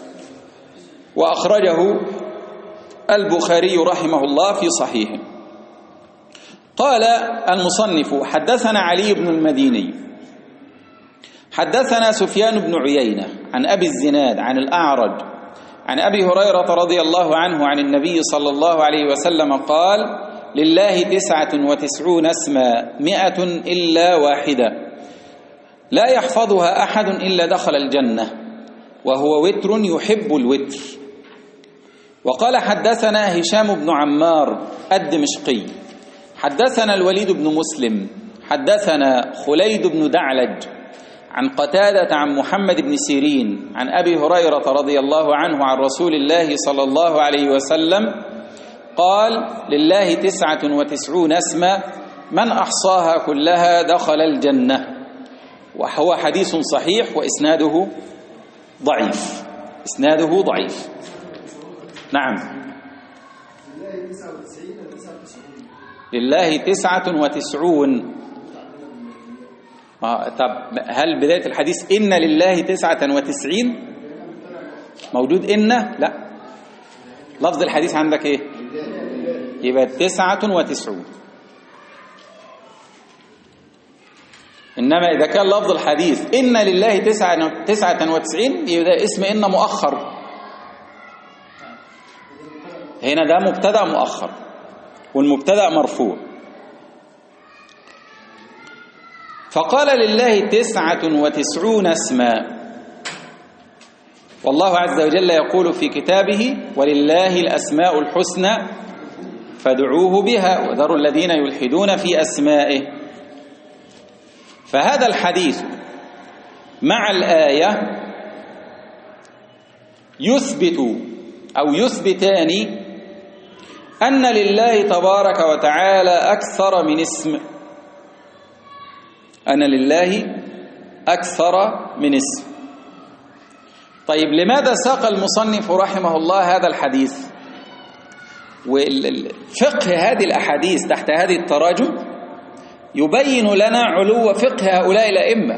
[SPEAKER 1] وأخرجه البخاري رحمه الله في صحيحه. قال المصنف: حدثنا علي بن المديني حدثنا سفيان بن عيينة عن أبي الزناد عن الأعرج عن أبي هريرة رضي الله عنه عن النبي صلى الله عليه وسلم قال: لله تسعة وتسعون اسما مئة إلا واحدة لا يحفظها أحد إلا دخل الجنة، وهو وتر يحب الوتر. وقال: حدثنا هشام بن عمار الدمشقي حدثنا الوليد بن مسلم حدثنا خليد بن دعلج عن قتادة عن محمد بن سيرين عن أبي هريرة رضي الله عنه عن رسول الله صلى الله عليه وسلم قال: لله تسعة وتسعون اسما من أحصاها كلها دخل الجنة. وهو حديث صحيح وإسناده ضعيف، إسناده ضعيف. نعم، لله تسعة وتسعون. آه طب هل بداية الحديث إن لله تسعة وتسعين موجود؟ إن لا، لفظ الحديث عندك إيه؟ يبقى تسعة وتسعون. إنما إذا كان لفظ الحديث إن لله تسعة تسعة وتسعين يبقى اسم إن مؤخر. هنا ده مبتدأ مؤخر والمبتدأ مرفوع. فقال: لله تسعة وتسعون اسما. والله عز وجل يقول في كتابه: ولله الأسماء الحسنى فادعوه بها وذروا الذين يلحدون في أسمائه. فهذا الحديث مع الآية يثبت أو يثبتان أن لله تبارك وتعالى أكثر من اسم، أن لله أكثر من اسم. طيب، لماذا ساق المصنف رحمه الله هذا الحديث؟ وفقه هذه الأحاديث تحت هذه التراجم يبين لنا علو فقه هؤلاء الأئمة.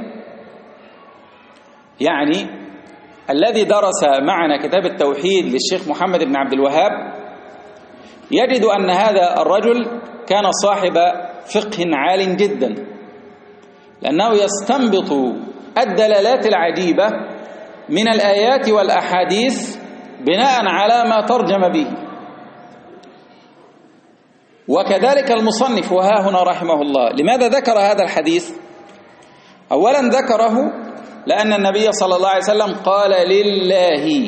[SPEAKER 1] يعني الذي درس معنا كتاب التوحيد للشيخ محمد بن عبد الوهاب يجد أن هذا الرجل كان صاحب فقه عال جدا، لأنه يستنبط الدلالات العجيبة من الآيات والأحاديث بناء على ما ترجم به. وكذلك المصنف وها هنا رحمه الله، لماذا ذكر هذا الحديث؟ أولا ذكره لأن النبي صلى الله عليه وسلم قال لله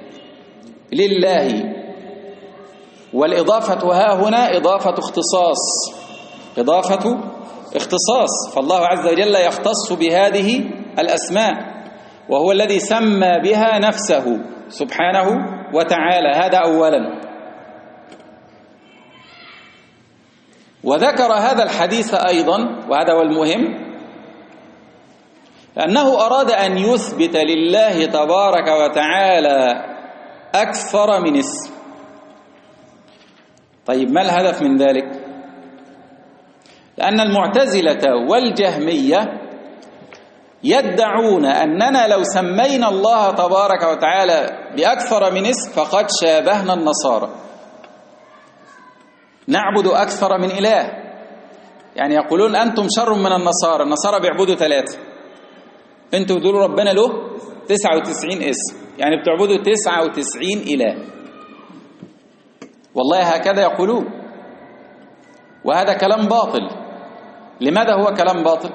[SPEAKER 1] لله، والإضافة ها هنا إضافة اختصاص، إضافة اختصاص، فالله عز وجل يختص بهذه الأسماء، وهو الذي سمى بها نفسه سبحانه وتعالى. هذا أولا. وذكر هذا الحديث أيضا، وهذا هو المهم، لأنه أراد أن يثبت لله تبارك وتعالى أكثر من اسم. طيب ما الهدف من ذلك؟ لأن المعتزلة والجهمية يدعون أننا لو سمينا الله تبارك وتعالى بأكثر من اسم فقد شابهنا النصارى، نعبد أكثر من إله. يعني يقولون أنتم شر من النصارى، النصارى بيعبدوا ثلاثة، أنتم بتقولوا ربنا له تسعة وتسعين اسم، يعني بتعبدوا تسعة وتسعين إله. والله هكذا يقولون، وهذا كلام باطل. لماذا هو كلام باطل؟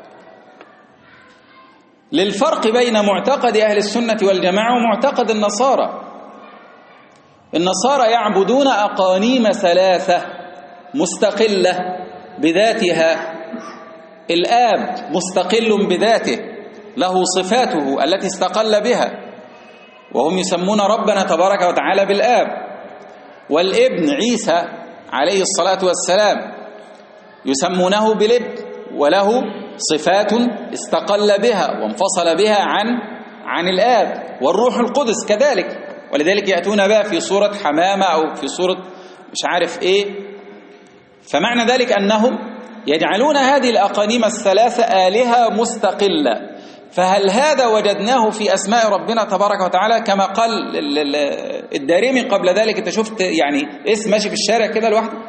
[SPEAKER 1] للفرق بين معتقد أهل السنة والجماعة ومعتقد النصارى. النصارى يعبدون أقانيم ثلاثة مستقلة بذاتها، الآب مستقل بذاته له صفاته التي استقل بها، وهم يسمون ربنا تبارك وتعالى بالآب، والابن عيسى عليه الصلاة والسلام يسمونه بالابن، وله صفات استقل بها وانفصل بها عن عن الآب، والروح القدس كذلك، ولذلك يأتون بها في صورة حمامة أو في صورة مش عارف إيه. فمعنى ذلك أنهم يجعلون هذه الأقانيم الثلاثة آلهة مستقلة. فهل هذا وجدناه في أسماء ربنا تبارك وتعالى؟ كما قال الدارمي قبل ذلك، أنت شفت يعني اسم ماشي في الشارع كده لوحده؟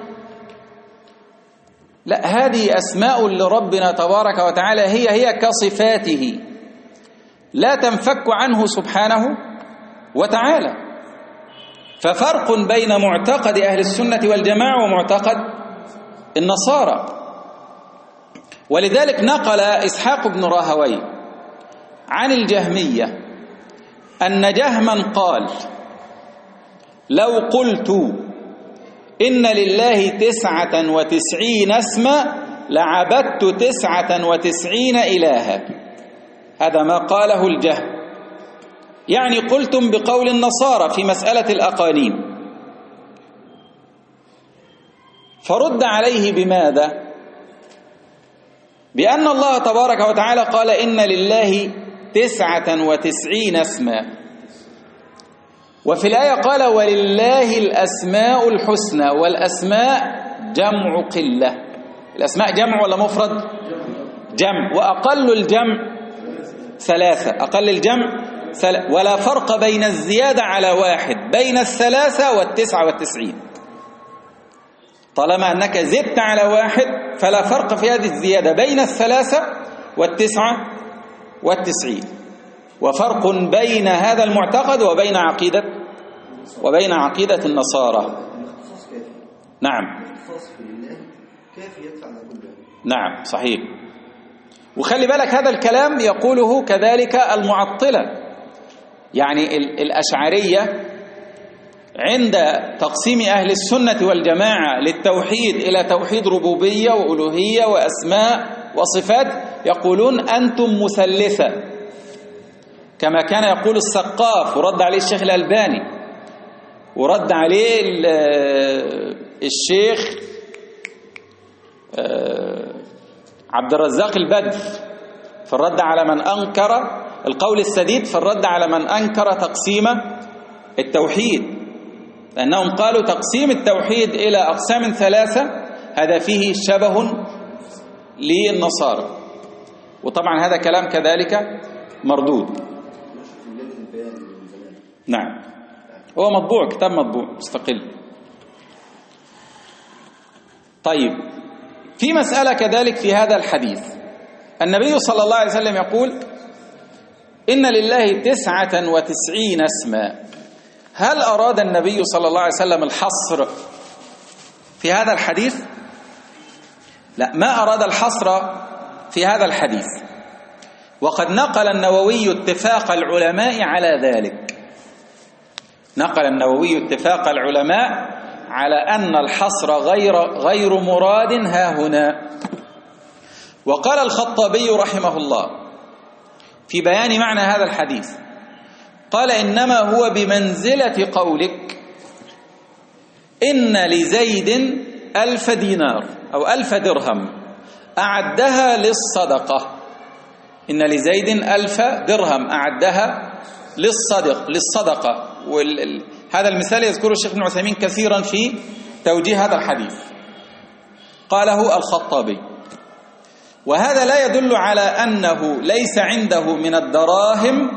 [SPEAKER 1] لا، هذه أسماء لربنا تبارك وتعالى هي هي كصفاته، لا تنفك عنه سبحانه وتعالى. ففرق بين معتقد أهل السنة والجماعة ومعتقد النصارى. ولذلك نقل إسحاق بن راهوي عن الجهمية أن جهما قال: لو قلت إن لله تسعة وتسعين اسما لعبدت تسعة وتسعين إلها. هذا ما قاله الجهم، يعني قلتم بقول النصارى في مسألة الأقانيم. فرد عليه بماذا؟ بأن الله تبارك وتعالى قال: إن لله تسعة وتسعين اسما، وفي الآية قال: ولله الأسماء الحسنى، والأسماء جمع قلة. الأسماء جمع ولا مفرد؟ جمع، وأقل الجمع ثلاثة، أقل الجمع ثلاثة، ولا فرق بين الزيادة على واحد بين الثلاثة والتسعة والتسعين. طالما أنك زدت على واحد فلا فرق في هذه الزيادة بين الثلاثة والتسعة والتسعين. وفرق بين هذا المعتقد وبين عقيدة وبين عقيدة النصارى. نعم، نعم صحيح. وخلي بالك هذا الكلام يقوله كذلك المعطلة، يعني الأشعرية عند تقسيم أهل السنة والجماعة للتوحيد إلى توحيد ربوبية وألوهية وأسماء وصفات يقولون أنتم مثلثة، كما كان يقول السقاف، ورد عليه الشيخ الألباني، ورد عليه الشيخ عبد الرزاق البدر في الرد على من أنكر القول السديد، في الرد على من أنكر تقسيم التوحيد، لأنهم قالوا تقسيم التوحيد إلى أقسام ثلاثة هذا فيه شبه للنصارى. وطبعا هذا كلام كذلك مردود. نعم، هو مطبوع، كتاب مطبوع مستقل. طيب، في مسألة كذلك في هذا الحديث، النبي صلى الله عليه وسلم يقول: إن لله تسعة وتسعين اسما. هل أراد النبي صلى الله عليه وسلم الحصر في هذا الحديث؟ لا، ما أراد الحصر في هذا الحديث، وقد نقل النووي اتفاق العلماء على ذلك. نقل النووي اتفاق العلماء على أن الحصر غير غير مراد ها هنا. وقال الخطابي رحمه الله في بيان معنى هذا الحديث، قال: إنما هو بمنزلة قولك إن لزيد ألف دينار أو ألف درهم أعدها للصدقة. إن لزيد ألف درهم أعدها للصدق للصدقة وال... هذا المثال يذكره الشيخ ابن عثيمين كثيرا في توجيه هذا الحديث، قاله الخطابي. وهذا لا يدل على أنه ليس عنده من الدراهم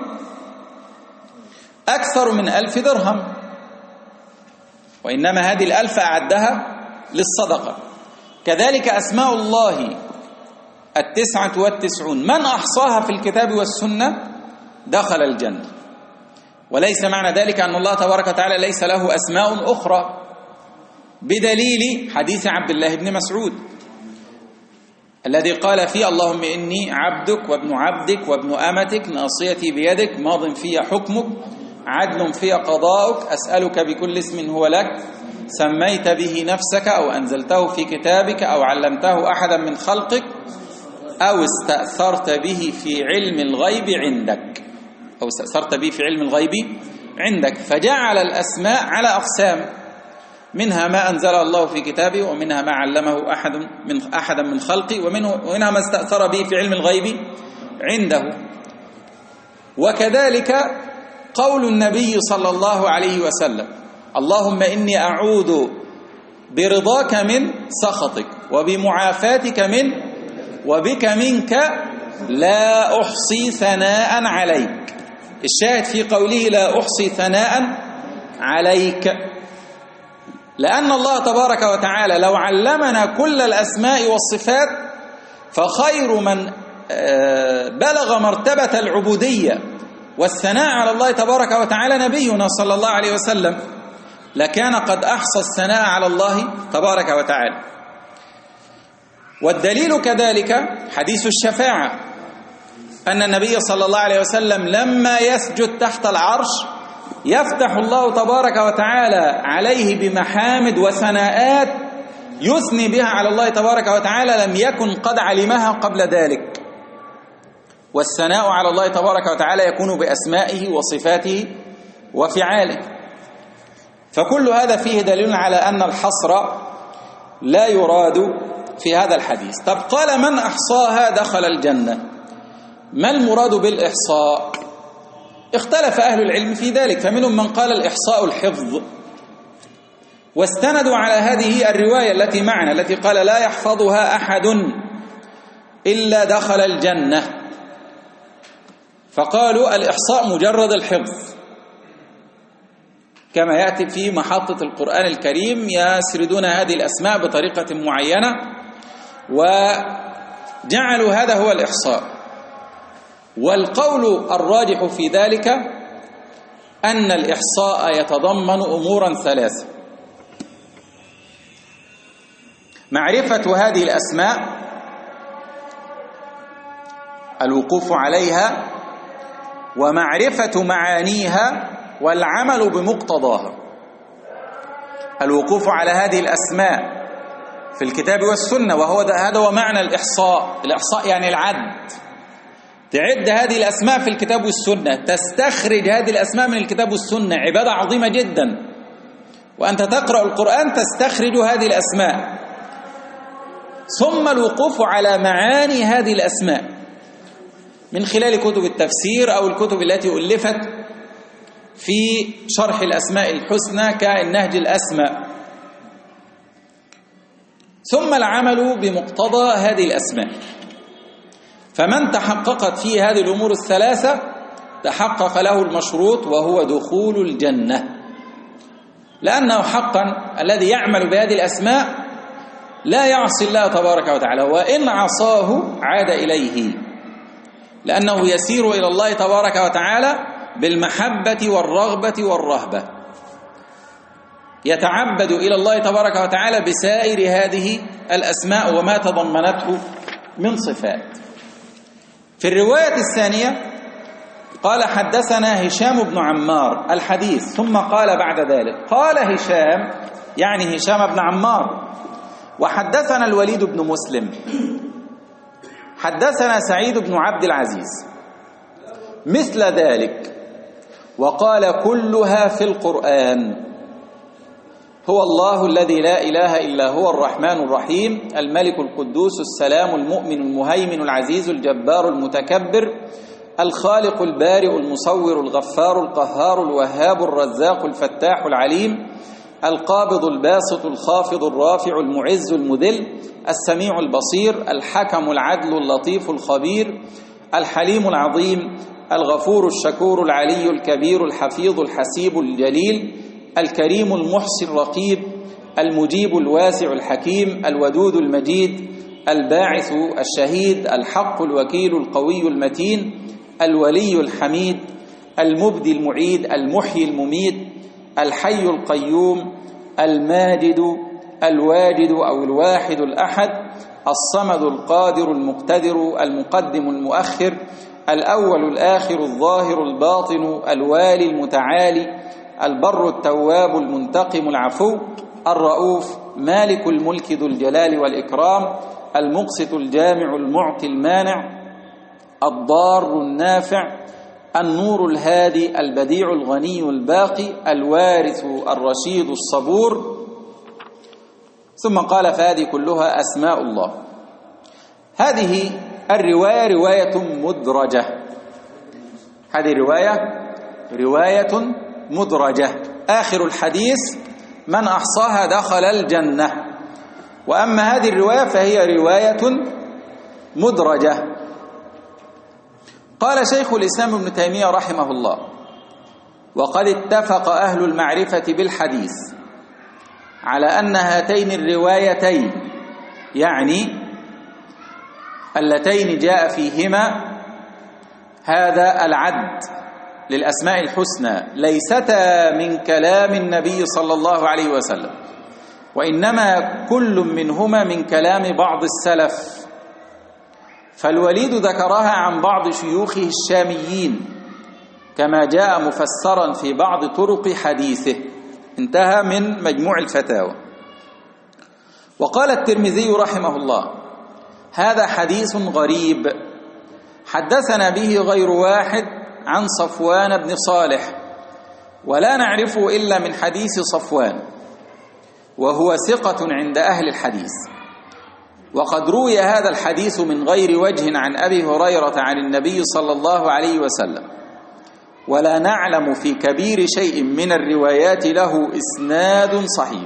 [SPEAKER 1] أكثر من ألف درهم، وإنما هذه الألف أعدها للصدقة. كذلك أسماء الله التسعة والتسعون من أحصاها في الكتاب والسنة دخل الجنة، وليس معنى ذلك أن الله تبارك وتعالى ليس له أسماء أخرى، بدليل حديث عبد الله بن مسعود الذي قال فيه: اللهم إني عبدك وابن عبدك وابن أمتك ناصيتي بيدك ماض في حكمك عدل في قضاؤك أسألك بكل اسم هو لك سميت به نفسك أو أنزلته في كتابك أو علمته أحدا من خلقك أو استأثرت به في علم الغيب عندك أو استأثرت به في علم الغيب عندك. فجعل الأسماء على أقسام، منها ما أنزل الله في كتابه، ومنها ما علمه أحد من أحدا من خلقه، ومنها ما استأثر به في علم الغيب عنده. وكذلك قول النبي صلى الله عليه وسلم: اللهم إني أعوذ برضاك من سخطك وبمعافاتك من وبك منك لا أحصي ثناء عليك. الشاهد في قوله لا أحصي ثناء عليك، لأن الله تبارك وتعالى لو علمنا كل الأسماء والصفات فخير من بلغ مرتبة العبودية والثناء على الله تبارك وتعالى نبينا صلى الله عليه وسلم، لكان قد أحصى الثناء على الله تبارك وتعالى. والدليل كذلك حديث الشفاعة، أن النبي صلى الله عليه وسلم لما يسجد تحت العرش يفتح الله تبارك وتعالى عليه بمحامد وثناءات يثني بها على الله تبارك وتعالى لم يكن قد علمها قبل ذلك. والثناء على الله تبارك وتعالى يكون بأسمائه وصفاته وفعاله. فكل هذا فيه دليل على أن الحصر لا يراد في هذا الحديث. طب قال: من أحصاها دخل الجنة. ما المراد بالإحصاء؟ اختلف أهل العلم في ذلك، فمنهم من قال الإحصاء الحفظ، واستندوا على هذه الرواية التي معنا التي قال لا يحفظها أحد إلا دخل الجنة، فقالوا الإحصاء مجرد الحفظ، كما يأتي في محطة القرآن الكريم يسردون هذه الأسماء بطريقة معينة وجعلوا هذا هو الإحصاء. والقول الراجح في ذلك أن الإحصاء يتضمن أمورا ثلاثة: معرفة هذه الأسماء، الوقوف عليها، ومعرفة معانيها والعمل بمقتضاها. الوقوف على هذه الأسماء في الكتاب والسنة، وهو هذا هو معنى الإحصاء. الإحصاء يعني العد، تعد هذه الأسماء في الكتاب والسنة، تستخرج هذه الأسماء من الكتاب والسنة، عبادة عظيمة جدا. وأنت تقرأ القرآن تستخرج هذه الأسماء، ثم الوقوف على معاني هذه الأسماء من خلال كتب التفسير أو الكتب التي ألفت في شرح الأسماء الحسنى كالنهج الأسماء، ثم العمل بمقتضى هذه الأسماء. فمن تحققت فيه هذه الأمور الثلاثة تحقق له المشروط، وهو دخول الجنة، لأنه حقا الذي يعمل بهذه الأسماء لا يعصي الله تبارك وتعالى، وإن عصاه عاد إليه، لأنه يسير إلى الله تبارك وتعالى بالمحبة والرغبة والرهبة. يتعبد إلى الله تبارك وتعالى بسائر هذه الأسماء وما تضمنته من صفات. في الرواية الثانية قال حدثنا هشام بن عمار الحديث، ثم قال بعد ذلك قال هشام يعني هشام بن عمار وحدثنا الوليد بن مسلم حدثنا سعيد بن عبد العزيز مثل ذلك، وقال كلها في القرآن. هو الله الذي لا إله إلا هو الرحمن الرحيم الملك القدوس السلام المؤمن المهيمن العزيز الجبار المتكبر الخالق البارئ المصور الغفار القهار الوهاب الرزاق الفتاح العليم القابض الباسط الخافض الرافع المعز المذل السميع البصير الحكم العدل اللطيف الخبير الحليم العظيم الغفور الشكور العلي الكبير الحفيظ الحسيب الجليل الكريم المحصي الرقيب المجيب الواسع الحكيم الودود المجيد الباعث الشهيد الحق الوكيل القوي المتين الولي الحميد المبدي المعيد المحيي المميت الحي القيوم الماجد الواجد أو الواحد الأحد الصمد القادر المقتدر المقدم المؤخر الأول الآخر الظاهر الباطن الوالي المتعالي البر التواب المنتقم العفو الرؤوف مالك الملك ذو الجلال والإكرام المقسط الجامع المعطي المانع الضار النافع النور الهادي البديع الغني الباقي الوارث الرشيد الصبور. ثم قال فهذه كلها أسماء الله. هذه الرواية رواية مدرجة، هذه رواية رواية مدرجة، آخر الحديث من أحصاها دخل الجنة. وأما هذه الرواية فهي رواية مدرجة. قال شيخ الإسلام ابن تيمية رحمه الله: وقد اتفق أهل المعرفة بالحديث على أن هاتين الروايتين يعني اللتين جاء فيهما هذا العد للأسماء الحسنى ليستا من كلام النبي صلى الله عليه وسلم، وإنما كل منهما من كلام بعض السلف. فالوليد ذكرها عن بعض شيوخه الشاميين كما جاء مفسرا في بعض طرق حديثه، انتهى من مجموع الفتاوى. وقال الترمذي رحمه الله: هذا حديث غريب حدثنا به غير واحد عن صفوان بن صالح، ولا نعرفه إلا من حديث صفوان، وهو ثقة عند أهل الحديث. وقد روي هذا الحديث من غير وجه عن أبي هريرة عن النبي صلى الله عليه وسلم، ولا نعلم في كبير شيء من الروايات له إسناد صحيح.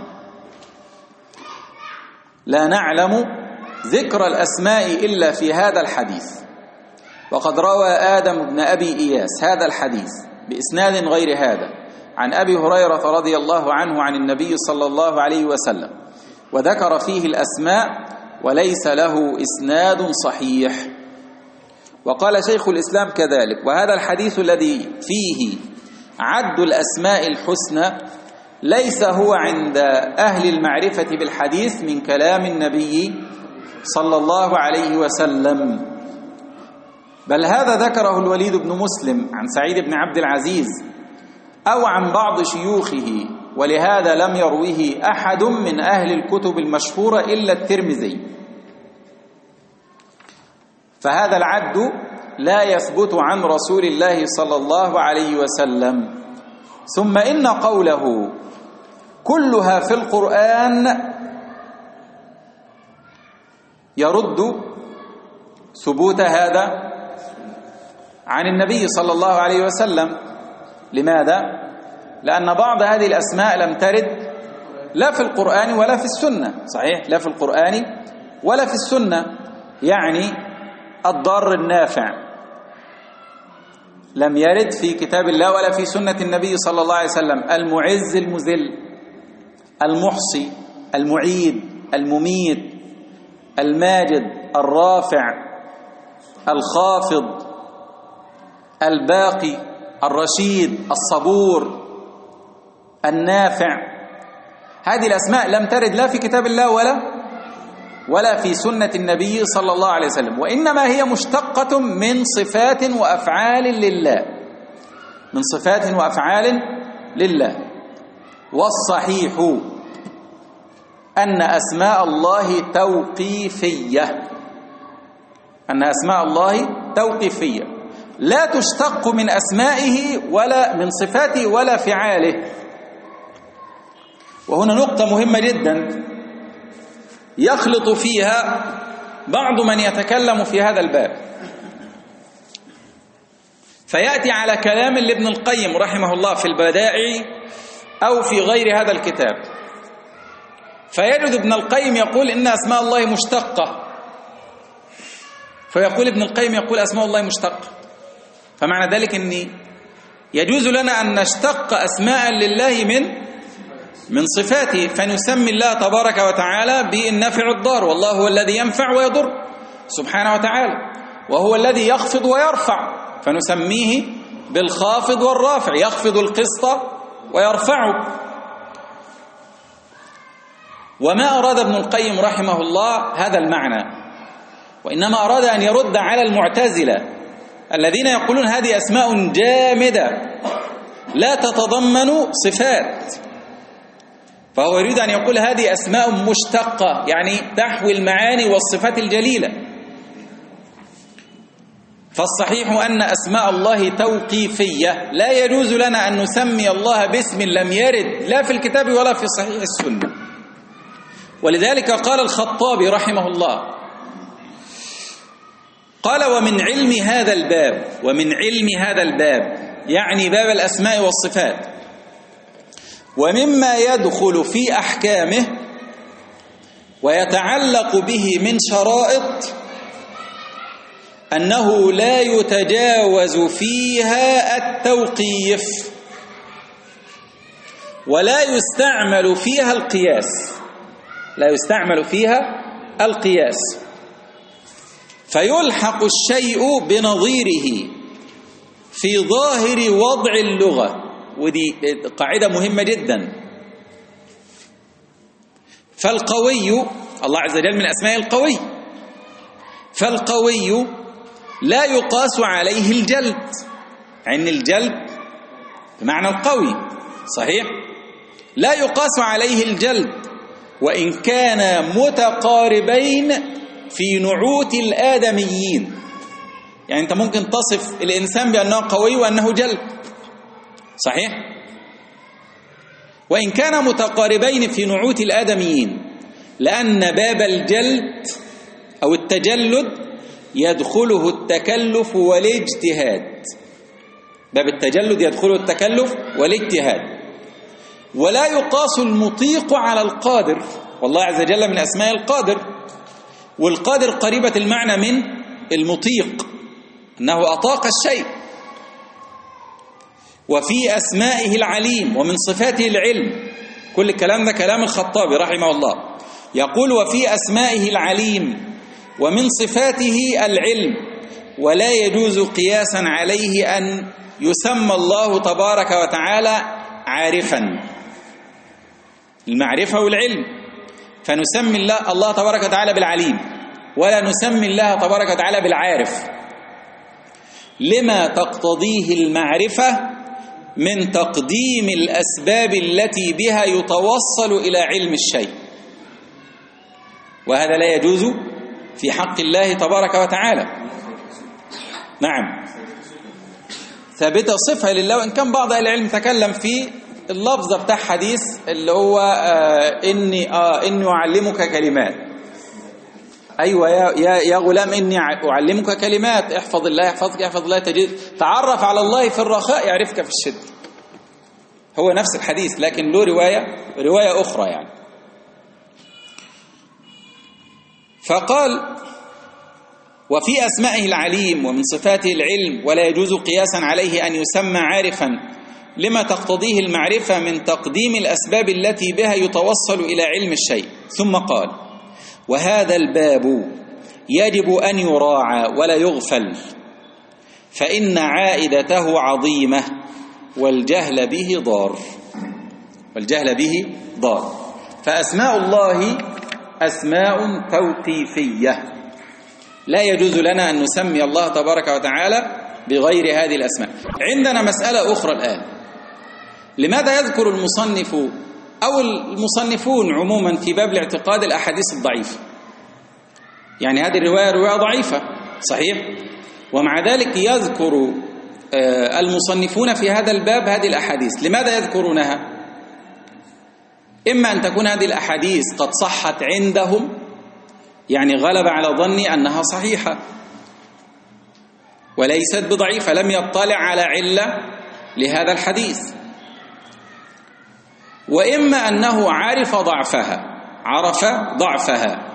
[SPEAKER 1] لا نعلم ذكر الأسماء إلا في هذا الحديث. وقد روى آدم بن أبي إياس هذا الحديث بإسناد غير هذا عن أبي هريرة رضي الله عنه عن النبي صلى الله عليه وسلم، وذكر فيه الأسماء وليس له إسناد صحيح. وقال شيخ الإسلام كذلك: وهذا الحديث الذي فيه عد الأسماء الحسنى ليس هو عند أهل المعرفة بالحديث من كلام النبي صلى الله عليه وسلم، بل هذا ذكره الوليد بن مسلم عن سعيد بن عبد العزيز أو عن بعض شيوخه، ولهذا لم يروه أحد من أهل الكتب المشهورة إلا الترمذي. فهذا العد لا يثبت عن رسول الله صلى الله عليه وسلم. ثم إن قوله كلها في القرآن يرد ثبوت هذا عن النبي صلى الله عليه وسلم. لماذا؟ لأن بعض هذه الأسماء لم ترد لا في القرآن ولا في السنة. صحيح، لا في القرآن ولا في السنة. يعني الضار النافع لم يرد في كتاب الله ولا في سنة النبي صلى الله عليه وسلم. المعز المذل، المحصي المعيد المميت الماجد الرافع الخافض الباقي الرشيد الصبور النافع هذه الأسماء لم ترد لا في كتاب الله ولا ولا في سنة النبي صلى الله عليه وسلم، وإنما هي مشتقة من صفات وأفعال لله، من صفات وأفعال لله. والصحيح أن أسماء الله توقيفية، أن أسماء الله توقيفية لا تشتق من أسمائه ولا من صفاته ولا فعاله. وهنا نقطة مهمة جدا يخلط فيها بعض من يتكلم في هذا الباب، فيأتي على كلام لابن القيم رحمه الله في البدائع أو في غير هذا الكتاب، فيجد ابن القيم يقول إن أسماء الله مشتقة، فيقول ابن القيم يقول أسماء الله مشتقة، فمعنى ذلك أن يجوز لنا أن نشتق أسماء لله من من صفاته، فنسمي الله تبارك وتعالى بالنافع الضار، والله هو الذي ينفع ويضر سبحانه وتعالى، وهو الذي يخفض ويرفع، فنسميه بالخافض والرافع، يخفض القسط ويرفعه. وما أراد ابن القيم رحمه الله هذا المعنى، وإنما أراد أن يرد على المعتزلة الذين يقولون هذه أسماء جامدة لا تتضمن صفات، فهو يريد أن يقول هذه أسماء مشتقة، يعني تحوي المعاني والصفات الجليلة. فالصحيح أن أسماء الله توقيفية، لا يجوز لنا أن نسمي الله باسم لم يرد لا في الكتاب ولا في صحيح السنة. ولذلك قال الخطابي رحمه الله، قال ومن علم هذا الباب، ومن علم هذا الباب يعني باب الأسماء والصفات، ومما يدخل في أحكامه ويتعلق به من شرائط أنه لا يتجاوز فيها التوقيف ولا يستعمل فيها القياس، لا يستعمل فيها القياس، فيلحق الشيء بنظيره في ظاهر وضع اللغة. ودي قاعدة مهمة جدا. فالقوي، الله عز وجل من أسماء القوي، فالقوي لا يقاس عليه الجلد، عن الجلد بمعنى القوي صحيح، لا يقاس عليه الجلد وإن كان متقاربين في نعوت الآدميين. يعني أنت ممكن تصف الإنسان بأنه قوي وأنه جلد صحيح، وإن كان متقاربين في نعوت الآدميين، لأن باب الجلد أو التجلد يدخله التكلف والاجتهاد، باب التجلد يدخله التكلف والاجتهاد، ولا يقاس المطيق على القادر، والله عز وجل من أسماء القادر، والقادر قريبة المعنى من المطيق، أنه أطاق الشيء. وفي أسمائه العليم، ومن صفاته العلم. كل الكلام ده كلام الخطابي رحمه الله، يقول وفي أسمائه العليم ومن صفاته العلم، ولا يجوز قياسا عليه أن يسمى الله تبارك وتعالى عارفا، المعرفة والعلم، فنسمي الله, الله تبارك وتعالى بالعليم، ولا نسمي الله تبارك وتعالى بالعارف، لما تقتضيه المعرفة من تقديم الأسباب التي بها يتوصل إلى علم الشيء، وهذا لا يجوز في حق الله تبارك وتعالى. نعم، ثابتة صفة لله، وإن كان بعض العلم تكلم في اللفظة بتاع حديث اللي هو آه إني آه إني أعلمك كلمات، أيوة يا, يا, يا غلام إني أعلمك كلمات، احفظ الله يحفظك، احفظ الله تجد، تعرف على الله في الرخاء يعرفك في الشدة. هو نفس الحديث لكن له رواية رواية أخرى يعني. فقال وفي أسمائه العليم ومن صفاته العلم، ولا يجوز قياسا عليه أن يسمى عارفا لما تقتضيه المعرفة من تقديم الأسباب التي بها يتوصل إلى علم الشيء. ثم قال وهذا الباب يجب أن يراعى ولا يغفل، فإن عائدته عظيمة والجهل به ضار، والجهل به ضار. فأسماء الله أسماء توقيفية، لا يجوز لنا أن نسمي الله تبارك وتعالى بغير هذه الأسماء. عندنا مسألة أخرى الآن، لماذا يذكر المصنف أو المصنفون عموما في باب الاعتقاد الأحاديث الضعيفة؟ يعني هذه الرواية رواية ضعيفة صحيح، ومع ذلك يذكر المصنفون في هذا الباب هذه الأحاديث. لماذا يذكرونها؟ إما أن تكون هذه الأحاديث قد صحت عندهم، يعني غلب على ظني أنها صحيحة وليست بضعيفة، لم يطلع على علة لهذا الحديث، وإما أنه عرف ضعفها عرف ضعفها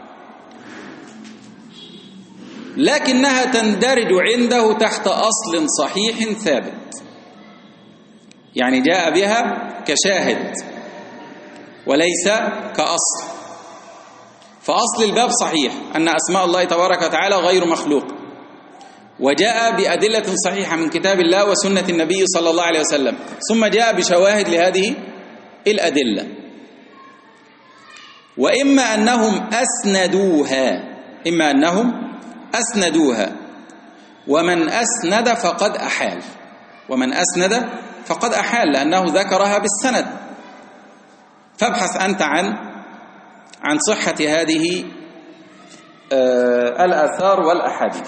[SPEAKER 1] لكنها تندرج عنده تحت أصل صحيح ثابت، يعني جاء بها كشاهد وليس كأصل. فأصل الباب صحيح أن أسماء الله تبارك وتعالى غير مخلوق، وجاء بأدلة صحيحة من كتاب الله وسنة النبي صلى الله عليه وسلم، ثم جاء بشواهد لهذه الأدلة. وإما أنهم أسندوها إما أنهم أسندوها ومن أسند فقد أحال ومن أسند فقد أحال لأنه ذكرها بالسند. فابحث أنت عن عن صحة هذه الآثار والأحاديث.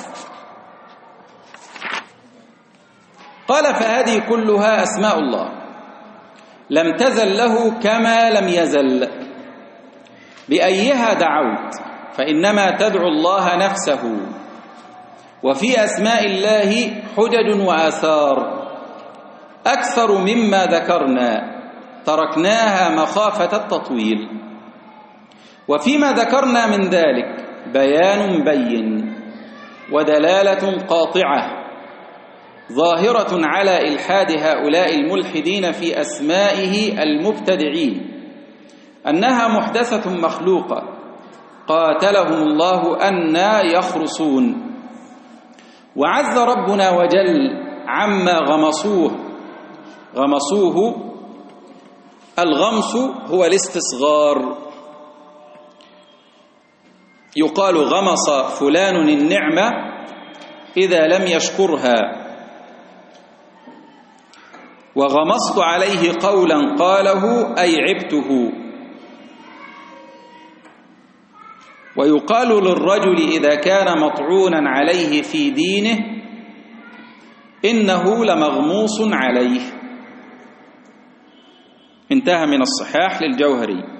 [SPEAKER 1] قال فهذه كلها أسماء الله لم تزل له كما لم يزل، بأيها دعوت فإنما تدعو الله نفسه، وفي أسماء الله حجج وآثار أكثر مما ذكرنا تركناها مخافة التطويل، وفيما ذكرنا من ذلك بيان بين ودلالة قاطعة ظاهرة على إلحاد هؤلاء الملحدين في أسمائه المبتدعين أنها محدثة مخلوقة قاتلهم الله أنى يخرصون. وعز ربنا وجل عما غمصوه غمصوه الغمص هو الاستصغار، يقال غمص فلان النعمة إذا لم يشكرها، وغمصت عليه قولا قاله أي عبته. ويقال للرجل إذا كان مطعونا عليه في دينه إنه لمغموس عليه. انتهى من الصحاح للجوهري.